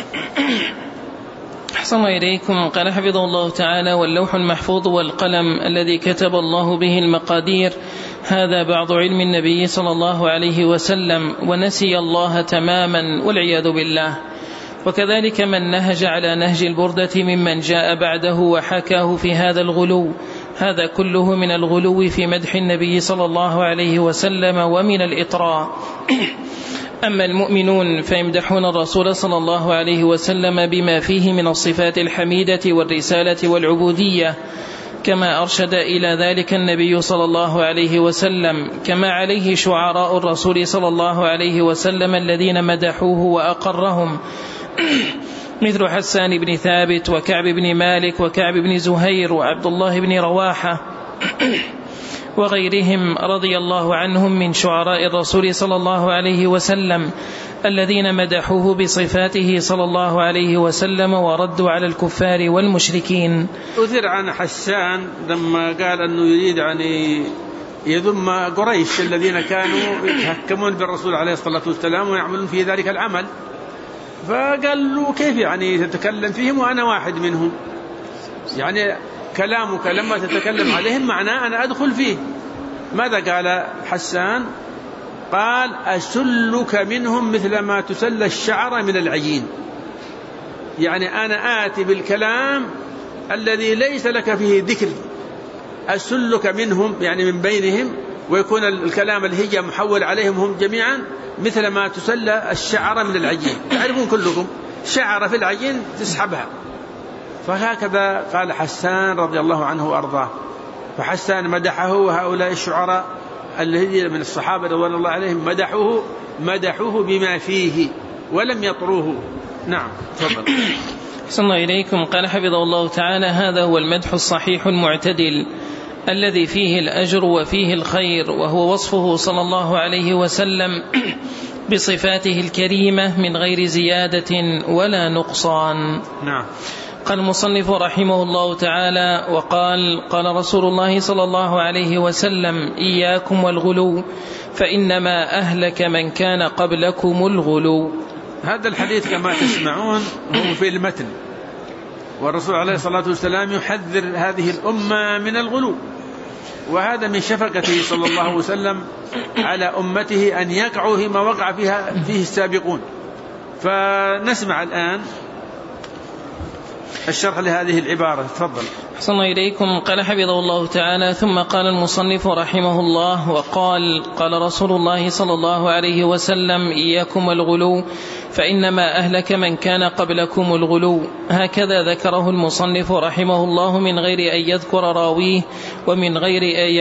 أحسن الله إليكم. قال حفظه الله تعالى: واللوح المحفوظ والقلم الذي كتب الله به المقادير، هذا بعض علم النبي صلى الله عليه وسلم، ونسي الله تماما والعياذ بالله. وكذلك من نهج على نهج البردة ممن جاء بعده وحكاه في هذا الغلو، هذا كله من الغلو في مدح النبي صلى الله عليه وسلم ومن الإطراء. أما المؤمنون فيمدحون الرسول صلى الله عليه وسلم بما فيه من الصفات الحميدة والرسالة والعبودية، كما أرشد إلى ذلك النبي صلى الله عليه وسلم، كما عليه شعراء الرسول صلى الله عليه وسلم الذين مدحوه وأقرهم، مثل حسان بن ثابت وكعب بن مالك وكعب بن زهير وعبد الله بن رواحة وغيرهم رضي الله عنهم من شعراء الرسول صلى الله عليه وسلم الذين مدحوه بصفاته صلى الله عليه وسلم وردوا على الكفار والمشركين. أثر عن حسان لما قال أنه يريد يعني يذم قريش الذين كانوا يتحكمون بالرسول عليه الصلاة والسلام ويعملون في ذلك العمل، فقال له كيف يعني تتكلم فيهم وأنا واحد منهم؟ يعني كلامك لما تتكلم عليهم معناه أنا أدخل فيه. ماذا قال حسان؟ قال أسلك منهم مثل ما تسل الشعر من العجين، يعني أنا آتي بالكلام الذي ليس لك فيه ذكر، أسلك منهم يعني من بينهم، ويكون الكلام الهجة محول عليهم هم جميعا مثل ما تسل الشعر من العجين. تعرفون كلكم شعر في العجين تسحبها. فهكذا قال حسان رضي الله عنه وأرضاه. فحسان مدحه، وهؤلاء الشعراء الذين من الصحابة رضوان الله عليهم مدحوه بما فيه ولم يطروه. نعم تفضل. أحسن الله إليكم. قال حفظه الله تعالى: هذا هو المدح الصحيح المعتدل الذي فيه الأجر وفيه الخير، وهو وصفه صلى الله عليه وسلم بصفاته الكريمة من غير زيادة ولا نقصان. نعم. قال المصنف رحمه الله تعالى: قال رسول الله صلى الله عليه وسلم: إياكم والغلو فإنما أهلك من كان قبلكم الغلو. هذا الحديث كما تسمعون هو في المتن، والرسول عليه الصلاة والسلام يحذر هذه الأمة من الغلو، وهذا من شفقته صلى الله عليه وسلم على أمته أن يقعوا فيما وقع فيه السابقون. فنسمع الآن الشرح لهذه العبارة. تفضل. أحسن الله إليكم. قال حفظه الله تعالى: ثم قال المصنف رحمه الله: قال رسول الله صلى الله عليه وسلم: إياكم والغلو فإنما أهلك من كان قبلكم الغلو. هكذا ذكره المصنف رحمه الله من غير أن يذكر راويه، ومن غير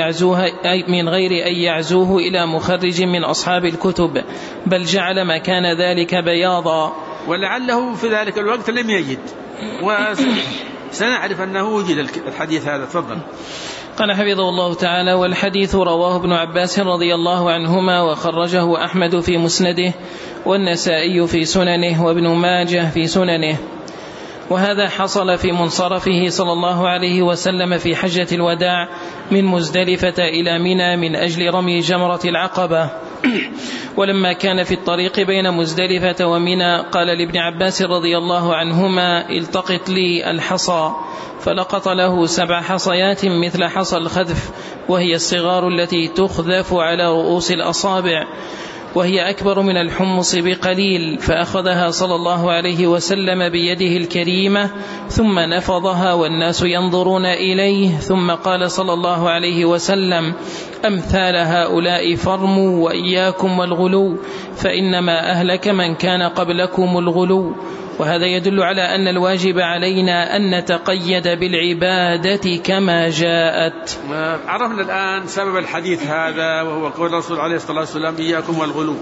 أن يعزوه إلى مخرج من أصحاب الكتب، بل جعل مكان ذلك بياضا، ولعله في ذلك الوقت لم يجد، وسنعرف أنه وجد الحديث هذا. تفضل. قال حفظه الله تعالى: والحديث رواه ابن عباس رضي الله عنهما، وخرجه أحمد في مسنده، والنسائي في سننه، وابن ماجه في سننه. وهذا حصل في منصرفه صلى الله عليه وسلم في حجة الوداع من مزدلفة إلى منى من أجل رمي جمرة العقبة. ولما كان في الطريق بين مزدلفة ومنى قال لابن عباس رضي الله عنهما: التقط لي الحصى، فلقط له 7 حصيات مثل حصى الخذف، وهي الصغار التي تخذف على رؤوس الأصابع، وهي أكبر من الحمص بقليل، فأخذها صلى الله عليه وسلم بيده الكريمة ثم نفضها والناس ينظرون إليه، ثم قال صلى الله عليه وسلم: أمثال هؤلاء فرموا وإياكم والغلو، فإنما أهلك من كان قبلكم الغلو. وهذا يدل على أن الواجب علينا أن نتقيد بالعبادة كما جاءت. عرفنا الآن سبب الحديث هذا، وهو قول الرسول عليه الصلاة والسلام: إياكم والغلو،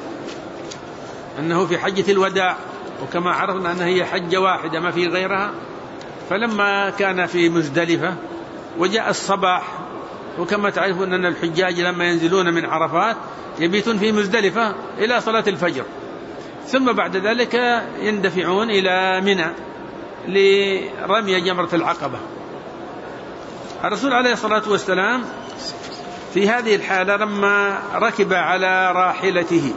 أنه في حجة الوداع، وكما عرفنا أنها هي حجة واحدة ما في غيرها. فلما كان في مزدلفة وجاء الصباح، وكما تعرفون أن الحجاج لما ينزلون من عرفات يبيتون في مزدلفة إلى صلاة الفجر، ثم بعد ذلك يندفعون إلى منى لرمي جمرة العقبة. الرسول عليه الصلاة والسلام في هذه الحالة لما ركب على راحلته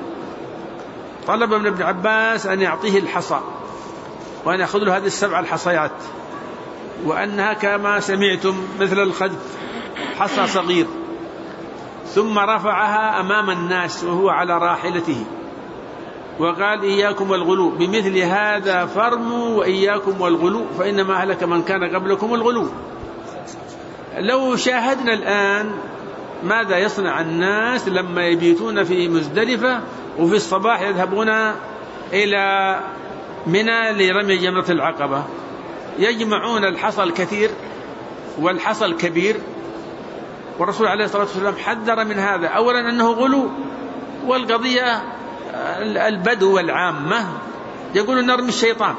طلب من ابن عباس أن يعطيه الحصى، وأن يأخذ له هذه 7 الحصيات، وأنها كما سمعتم مثل الخذف، حصى صغير، ثم رفعها أمام الناس وهو على راحلته وقال: إياكم والغلو، بمثل هذا فرموا وإياكم والغلو، فإنما أهلك من كان قبلكم الغلو. لو شاهدنا الآن ماذا يصنع الناس لما يبيتون في مزدلفة وفي الصباح يذهبون إلى منى لرمي جمرة العقبة، يجمعون الحصى الكثير والحصى الكبير، والرسول عليه الصلاة والسلام حذر من هذا. أولا أنه غلو، والقضية البدو والعامة يقولون نرمي الشيطان.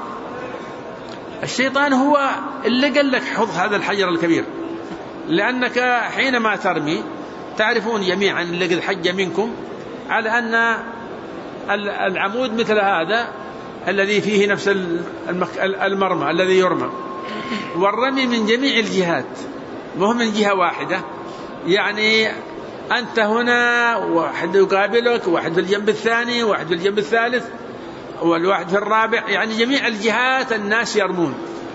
الشيطان هو اللي قال لك حط هذا الحجر الكبير، لأنك حينما ترمي تعرفون جميعا اللي قد حج منكم على أن العمود مثل هذا الذي فيه نفس المرمى الذي يرمى، والرمي من جميع الجهات وهو من جهة واحدة، يعني أنت هنا واحد يقابلك، واحد في الجنب الثاني، واحد في الجنب الثالث، والواحد في الرابع، يعني جميع الجهات الناس يرمون.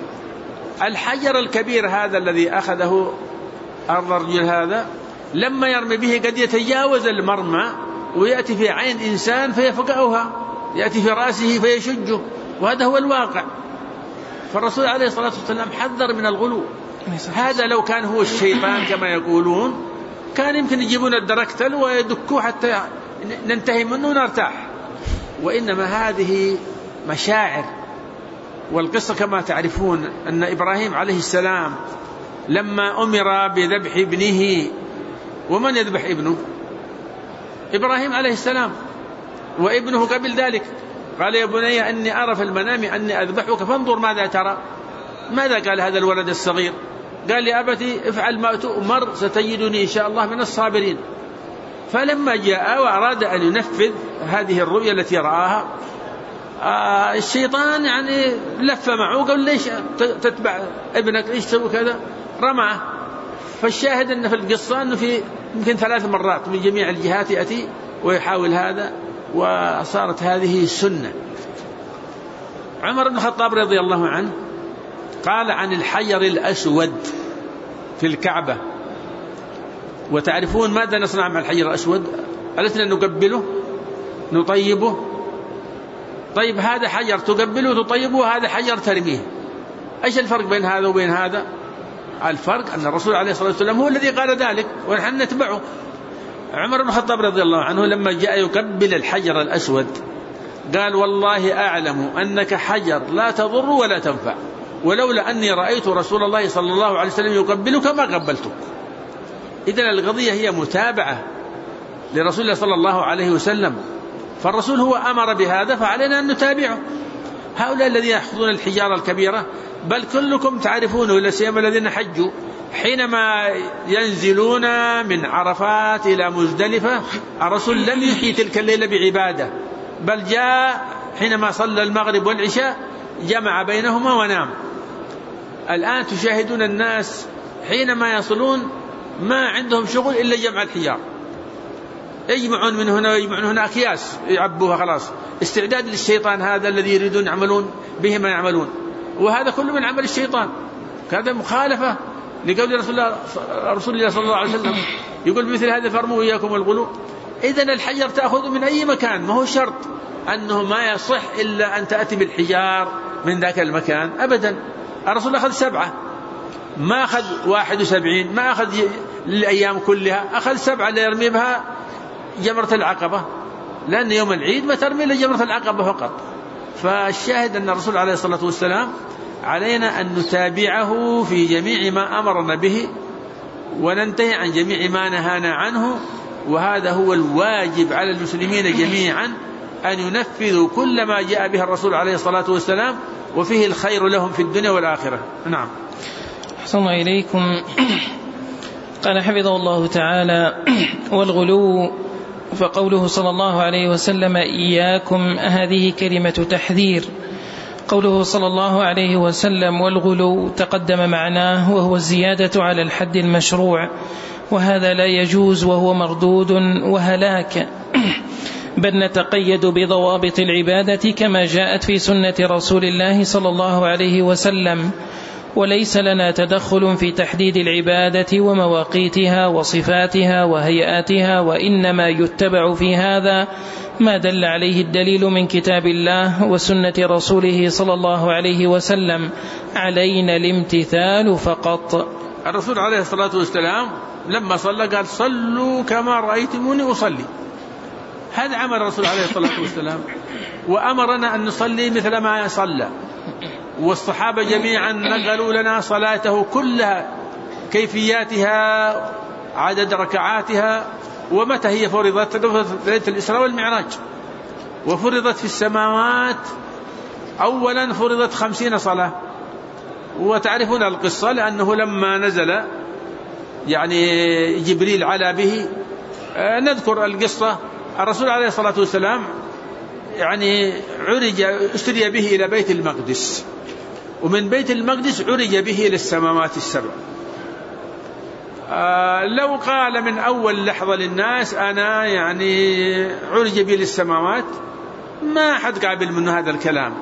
الحجر الكبير هذا الذي أخذه الرجل هذا لما يرمي به قد يتجاوز المرمى ويأتي في عين إنسان فيفقعها، يأتي في رأسه فيشجه، وهذا هو الواقع. فالرسول عليه الصلاة والسلام حذر من الغلو. هذا لو كان هو الشيطان كما يقولون كان يمكن يجيبون الدركتل ويدكوه حتى ننتهي منه ونرتاح، وإنما هذه مشاعر. والقصة كما تعرفون أن إبراهيم عليه السلام لما أمر بذبح ابنه، ومن يذبح ابنه؟ إبراهيم عليه السلام، وابنه قبل ذلك قال: يا بني أني أرى في المنام أني أذبحك فانظر ماذا ترى. ماذا قال هذا الولد الصغير؟ قال: يا أبتي افعل ما تؤمر ستجدني إن شاء الله من الصابرين. فلما جاء وأراد أن ينفذ هذه الرؤيا التي رآها، الشيطان يعني لف معه قال: ليش تتبع ابنك، ليش تسوي كذا؟ رمعه. فالشاهد أن في القصة أنه في يمكن 3 مرات من جميع الجهات يأتي ويحاول هذا، وصارت هذه السنة. عمر بن الخطاب رضي الله عنه قال عن الحجر الأسود في الكعبة، وتعرفون ماذا نصنع مع الحجر الأسود؟ ألسنا نقبله نطيبه؟ طيب هذا حجر تقبله وتطيبه، وهذا حجر ترميه، ايش الفرق بين هذا وبين هذا؟ الفرق أن الرسول عليه الصلاة والسلام هو الذي قال ذلك ونحن نتبعه. عمر بن الخطاب رضي الله عنه لما جاء يقبل الحجر الأسود قال: والله أعلم أنك حجر لا تضر ولا تنفع، ولولا أني رأيت رسول الله صلى الله عليه وسلم يقبلك ما قبلتك. إذن القضية هي متابعة لرسول الله صلى الله عليه وسلم، فالرسول هو أمر بهذا فعلينا أن نتابعه. هؤلاء الذين يأخذون الحجارة الكبيرة، بل كلكم تعرفونه لا سيما الذين حجوا، حينما ينزلون من عرفات إلى مزدلفة الرسول لم يحيي تلك الليلة بعبادة، بل جاء حينما صلى المغرب والعشاء جمع بينهما ونام، الآن تشاهدون الناس حينما يصلون ما عندهم شغل إلا جمع الحجار، يجمعون من هنا ويجمعون هنا أكياس يعبوها خلاص، استعداد للشيطان هذا الذي يريدون يعملون به ما يعملون، وهذا كله من عمل الشيطان. هذا مخالفة لقول رسول الله صلى الله عليه وسلم يقول مثل هذا فرموا إياكم والغلو. إذن الحجر تأخذ من أي مكان، ما هو شرط أنه ما يصح إلا أن تأتي بالحجار من ذاك المكان أبدا. الرسول أخذ 7، ما أخذ 71، ما أخذ الأيام كلها، أخذ 7 ليرمي بها جمرة العقبة، لأن يوم العيد ما ترمي إلا جمرة العقبة فقط. فالشاهد أن الرسول عليه الصلاة والسلام علينا أن نتابعه في جميع ما أمرنا به وننتهي عن جميع ما نهانا عنه، وهذا هو الواجب على المسلمين جميعا، أن ينفذوا كل ما جاء به الرسول عليه الصلاة والسلام، وفيه الخير لهم في الدنيا والآخرة. نعم. أحسن الله إليكم. قال حفظه الله تعالى: والغلو، فقوله صلى الله عليه وسلم إياكم هذه كلمة تحذير. قوله صلى الله عليه وسلم والغلو تقدم معناه، وهو الزيادة على الحد المشروع، وهذا لا يجوز وهو مردود وهلاك، بل نتقيد بضوابط العبادة كما جاءت في سنة رسول الله صلى الله عليه وسلم، وليس لنا تدخل في تحديد العبادة ومواقيتها وصفاتها وهيئاتها، وإنما يتبع في هذا ما دل عليه الدليل من كتاب الله وسنة رسوله صلى الله عليه وسلم، علينا الامتثال فقط. الرسول عليه الصلاة والسلام لما صلى قال: صلوا كما رأيتموني أصلي. هذا عمل الرسول عليه الصلاة والسلام، وأمرنا أن نصلي مثل ما صلى، والصحابة جميعا نقلوا لنا صلاته كلها، كيفياتها، عدد ركعاتها، ومتى هي فرضت. ليلة الإسراء والمعراج، وفرضت في السماوات أولا فرضت 50 صلاة. وتعرفون القصة، لأنه لما نزل يعني جبريل على به، نذكر القصة. الرسول عليه الصلاة والسلام يعني أسري به إلى بيت المقدس، ومن بيت المقدس عرج به إلى السماوات السبع. لو قال من أول لحظة للناس أنا يعني عرج به للسماوات، ما حد قابل منه هذا الكلام،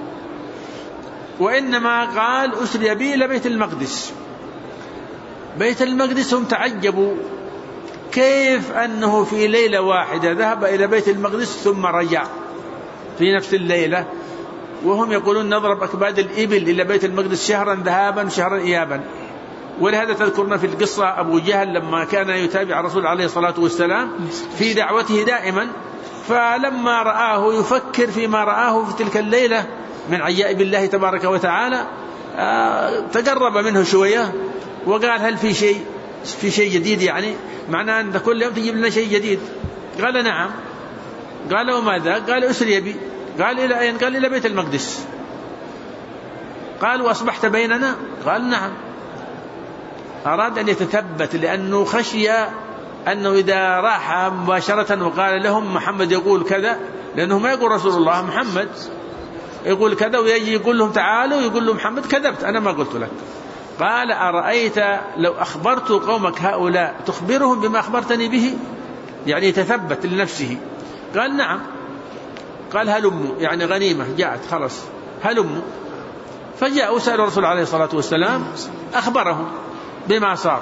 وإنما قال أسري به إلى بيت المقدس. بيت المقدس هم تعجبوا كيف أنه في ليلة واحدة ذهب إلى بيت المقدس ثم رجع في نفس الليلة، وهم يقولون نضرب أكباد الإبل إلى بيت المقدس شهرا ذهابا وشهرا إيابا. ولهذا تذكرنا في القصة أبو جهل لما كان يتابع الرسول عليه الصلاة والسلام في دعوته دائما، فلما رآه يفكر فيما رآه في تلك الليلة من عجائب الله تبارك وتعالى، تقرب منه شوية وقال: هل في شيء جديد؟ يعني معناه أن كل يوم تجيب لنا شيء جديد. قال: نعم. قال: وماذا؟ قال: أسري بي. قال: إلى أين؟ قال: إلى بيت المقدس. قال: وأصبحت بيننا؟ قال: نعم. أراد أن يتثبت، لأنه خشي أنه إذا راح مباشرة وقال لهم محمد يقول كذا، لأنه ما يقول رسول الله، محمد يقول كذا، ويجي يقول لهم تعالوا، يقول لهم محمد كذبت، أنا ما قلت لك. قال: أرأيت لو أخبرت قومك هؤلاء تخبرهم بما أخبرتني به؟ يعني يتثبت لنفسه. قال: نعم. قال: هلموا، يعني غنيمة جاءت خلاص، هلموا. فجاءوا سألوا الرسول عليه الصلاة والسلام، أخبرهم بما صار.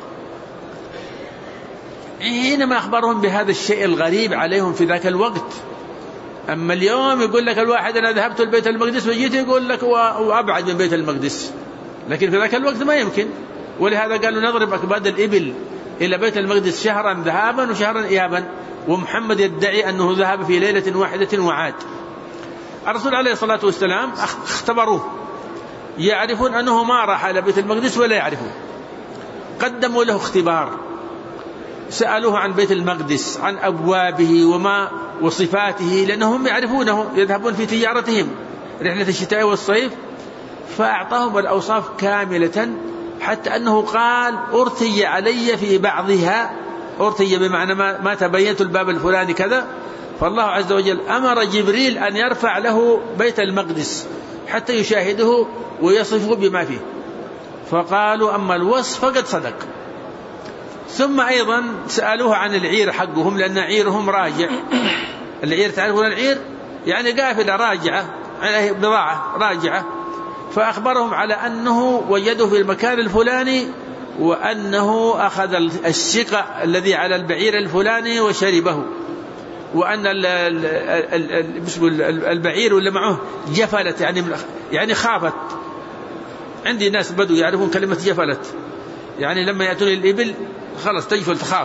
حينما أخبرهم بهذا الشيء الغريب عليهم في ذاك الوقت. أما اليوم يقول لك الواحد أنا ذهبت البيت المقدس وجيت، يقول لك وأبعد من بيت المقدس، لكن في ذاك الوقت ما يمكن. ولهذا قالوا نضرب أكباد الإبل إلى بيت المقدس شهرا ذهابا وشهرا إيابا، ومحمد يدعي أنه ذهب في ليلة واحدة وعاد. الرسول عليه الصلاة والسلام اختبروه، يعرفون أنه ما راح إلى بيت المقدس ولا يعرفون. قدموا له اختبار، سألوه عن بيت المقدس، عن أبوابه وصفاته، لأنهم يعرفونه، يذهبون في تجارتهم رحلة الشتاء والصيف، فأعطاهم الأوصاف كاملة، حتى أنه قال: أرثي علي في بعضها، أرثي بمعنى ما تبينت الباب الفلاني كذا. فالله عز وجل أمر جبريل أن يرفع له بيت المقدس حتى يشاهده ويصفه بما فيه. فقالوا أما الوصف فقد صدق. ثم أيضا سألوه عن العير حقهم، لأن عيرهم راجع. العير تعرفون العير يعني قافلة راجعة، عليه بضاعة راجعة. فأخبرهم على أنه وجده في المكان الفلاني، وأنه أخذ السقاء الذي على البعير الفلاني وشربه، وأن البعير اللي معه جفلت، يعني خافت. عندي ناس بدو يعرفون كلمة جفلت، يعني لما يأتون الإبل خلاص تجفل تخاف.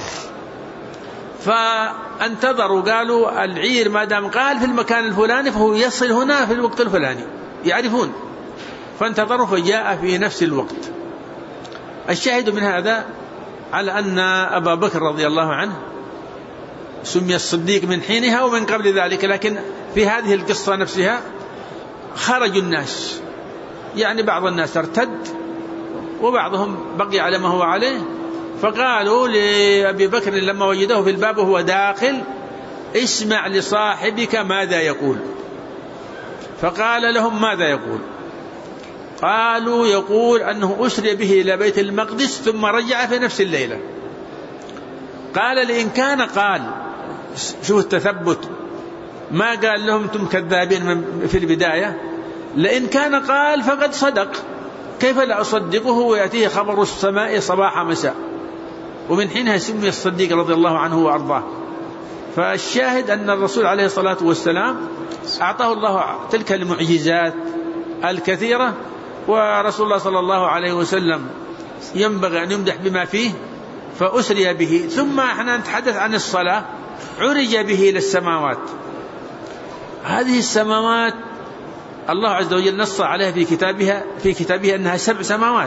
فانتظروا، قالوا العير ما دام قال في المكان الفلاني فهو يصل هنا في الوقت الفلاني، يعرفون. فانتظروا فجاء في نفس الوقت. الشاهد من هذا على أن أبا بكر رضي الله عنه سمي الصديق من حينها ومن قبل ذلك، لكن في هذه القصة نفسها خرج الناس، يعني بعض الناس ارتد وبعضهم بقي على ما هو عليه. فقالوا لأبي بكر لما وجده في الباب وهو داخل: اسمع لصاحبك ماذا يقول. فقال لهم: ماذا يقول؟ قالوا: يقول أنه أسري به إلى بيت المقدس ثم رجع في نفس الليلة. قال: لإن كان قال، شوف التثبت، ما قال لهم أنتم كذابين في البداية، لإن كان قال فقد صدق، كيف لا أصدقه ويأتيه خبر السماء صباح مساء. ومن حينها سمي الصديق رضي الله عنه وأرضاه. فالشاهد أن الرسول عليه الصلاة والسلام أعطاه الله تلك المعجزات الكثيرة، ورسول الله صلى الله عليه وسلم ينبغي أن يمدح بما فيه. فأسري به، ثم احنا نتحدث عن الصلاة، عرج به إلى السماوات. هذه السماوات الله عز وجل نص عليها في كتابه أنها 7 سماوات.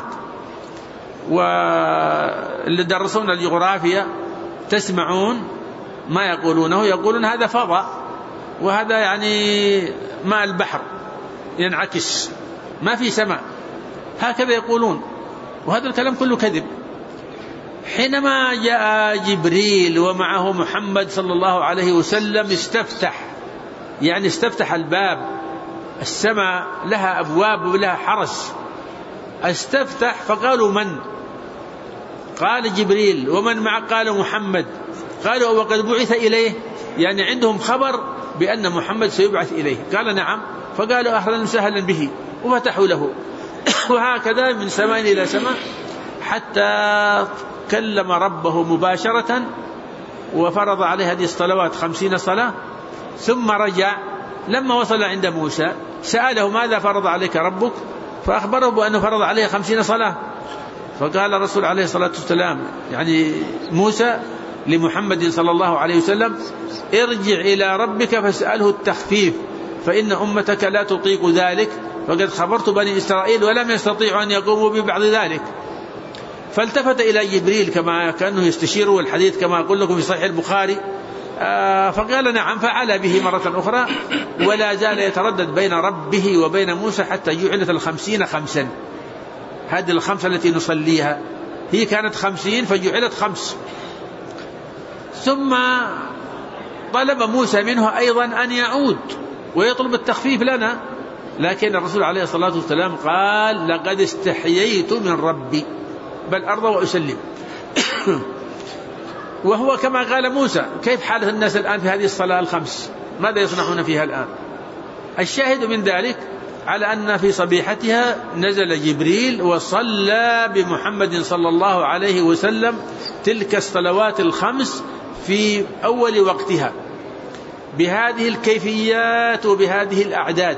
واللي درسونا الجغرافيا تسمعون ما يقولونه، يقولون هذا فضاء، وهذا يعني ماء البحر ينعكس، ما في سماء، هكذا يقولون، وهذا الكلام كله كذب. حينما جاء جبريل ومعه محمد صلى الله عليه وسلم استفتح الباب. السماء لها أبواب ولها حرس، استفتح. فقالوا: من؟ قال: جبريل. ومن معه؟ قال: محمد. قالوا: وقد بعث إليه؟ يعني عندهم خبر بأن محمد سيبعث إليه. قال: نعم. فقالوا: أهلا وسهلا به، وفتحوا له. وهكذا من سماء إلى سماء، حتى كلم ربه مباشرة وفرض عليه هذه الصلوات 50 صلاة. ثم رجع، لما وصل عند موسى سأله: ماذا فرض عليك ربك؟ فأخبره بأنه فرض عليه 50 صلاة. فقال الرسول عليه الصلاة والسلام، يعني موسى لمحمد صلى الله عليه وسلم: ارجع إلى ربك فاسأله التخفيف، فإن أمتك لا تطيق ذلك، فقد خبرت بني إسرائيل ولم يستطيعوا أن يقوموا ببعض ذلك. فالتفت إلى جبريل كما كأنه يستشيره، والحديث كما أقول لكم في صحيح البخاري. فقال: نعم. فعلى به مرة أخرى، ولا زال يتردد بين ربه وبين موسى حتى جعلت 50 خمسا. هذه ال5 التي نصليها هي كانت 50 فجعلت 5. ثم طلب موسى منه أيضا أن يعود ويطلب التخفيف لنا، لكن الرسول عليه الصلاة والسلام قال: لقد استحييت من ربي، بل أرضى وأسلم. وهو كما قال موسى: كيف حالة الناس الآن في هذه الصلاة 5؟ ماذا يصنعون فيها الآن؟ الشاهد من ذلك على أن في صبيحتها نزل جبريل وصلى بمحمد صلى الله عليه وسلم تلك الصلوات 5 في أول وقتها، بهذه الكيفيات وبهذه الأعداد.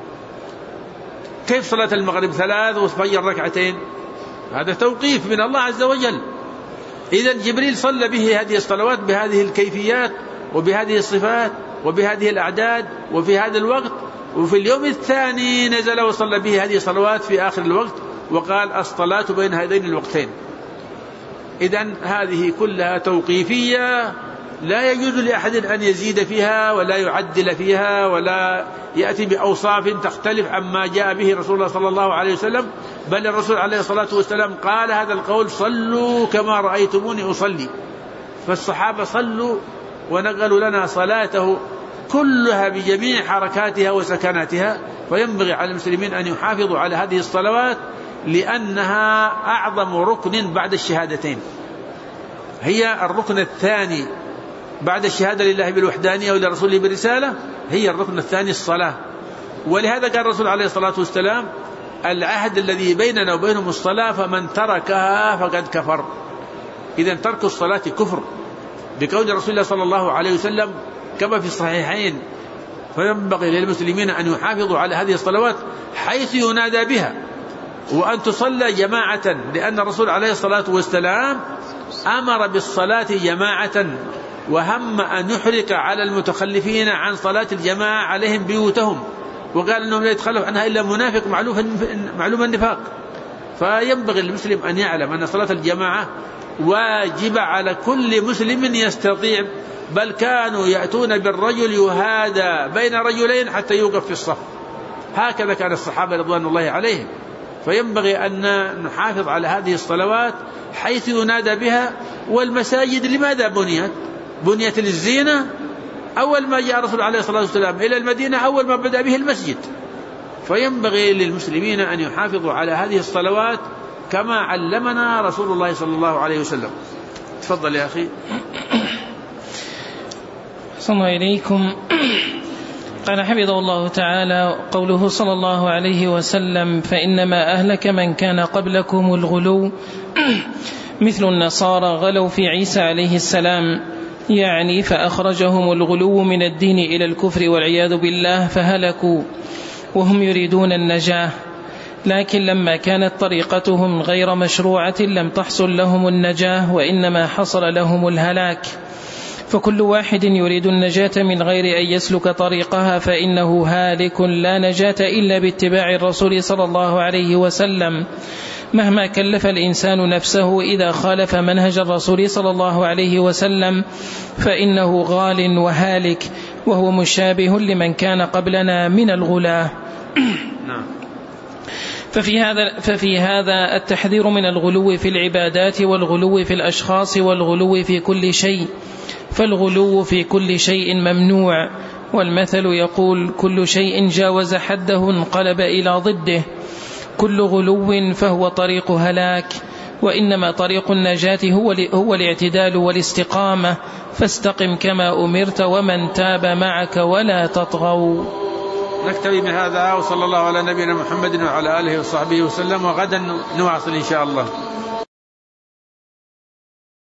كيف صلاة المغرب 3 والفجر 2؟ هذا توقيف من الله عز وجل. إذن جبريل صلى به هذه الصلوات بهذه الكيفيات وبهذه الصفات وبهذه الأعداد وفي هذا الوقت. وفي اليوم الثاني نزل وصلى به هذه الصلوات في آخر الوقت، وقال: الصلاة بين هذين الوقتين. إذن هذه كلها توقيفية، لا يجوز لأحد أن يزيد فيها ولا يعدل فيها ولا يأتي بأوصاف تختلف عما جاء به رسول الله صلى الله عليه وسلم. بل الرسول عليه الصلاة والسلام قال هذا القول: صلوا كما رأيتموني أصلي. فالصحابة صلوا ونقلوا لنا صلاته كلها بجميع حركاتها وسكناتها. فينبغي على المسلمين أن يحافظوا على هذه الصلوات لأنها أعظم ركن بعد الشهادتين، هي الركن الثاني بعد الشهادة لله بالوحدانية ولرسوله بالرسالة، هي الركن الثاني الصلاة. ولهذا قال الرسول عليه الصلاة والسلام: العهد الذي بيننا وبينهم الصلاة، فمن تركها فقد كفر. إذن ترك الصلاة كفر، بقول رسول الله صلى الله عليه وسلم كما في الصحيحين: فينبغي للمسلمين أن يحافظوا على هذه الصلوات حيث ينادى بها، وأن تصلى جماعة، لأن الرسول عليه الصلاة والسلام أمر بالصلاة جماعة، وهم أن يحرق على المتخلفين عن صلاة الجماعة عليهم بيوتهم، وقال أنهم لا يتخلف عنها إلا منافق معلوم النفاق. فينبغي للمسلم أن يعلم أن صلاة الجماعة واجب على كل مسلم يستطيع، بل كانوا يأتون بالرجل يهادى بين رجلين حتى يوقف في الصف، هكذا كان الصحابة رضوان الله عليهم. فينبغي أن نحافظ على هذه الصلوات حيث ينادى بها. والمساجد لماذا بنيت للزينة؟ أول ما جاء الرسول عليه الصلاة والسلام إلى المدينة أول ما بدأ به المسجد. فينبغي للمسلمين أن يحافظوا على هذه الصلوات كما علمنا رسول الله صلى الله عليه وسلم. تفضل يا أخي. صلى الله إليكم. قال حفظه الله تعالى: قوله صلى الله عليه وسلم: فإنما أهلك من كان قبلكم الغلو مثل النصارى غلوا في عيسى عليه السلام، يعني فأخرجهم الغلو من الدين إلى الكفر والعياذ بالله فهلكوا وهم يريدون النجاة. لكن لما كانت طريقتهم غير مشروعة لم تحصل لهم النجاة، وإنما حصل لهم الهلاك. فكل واحد يريد النجاة من غير أن يسلك طريقها فإنه هالك، لا نجاة إلا باتباع الرسول صلى الله عليه وسلم، مهما كلف الإنسان نفسه إذا خالف منهج الرسول صلى الله عليه وسلم فإنه غال وهالك، وهو مشابه لمن كان قبلنا من الغلاة. ففي هذا التحذير من الغلو في العبادات والغلو في الأشخاص والغلو في كل شيء، فالغلو في كل شيء ممنوع، والمثل يقول: كل شيء جاوز حده انقلب إلى ضده. كل غلو فهو طريق هلاك، وإنما طريق النجاة هو الاعتدال والاستقامة، فاستقم كما أمرت ومن تاب معك ولا تطغوا. نكتفي بهذا، وصلى الله على نبينا محمد وعلى آله وصحبه وسلم، وغدا نواصل إن شاء الله.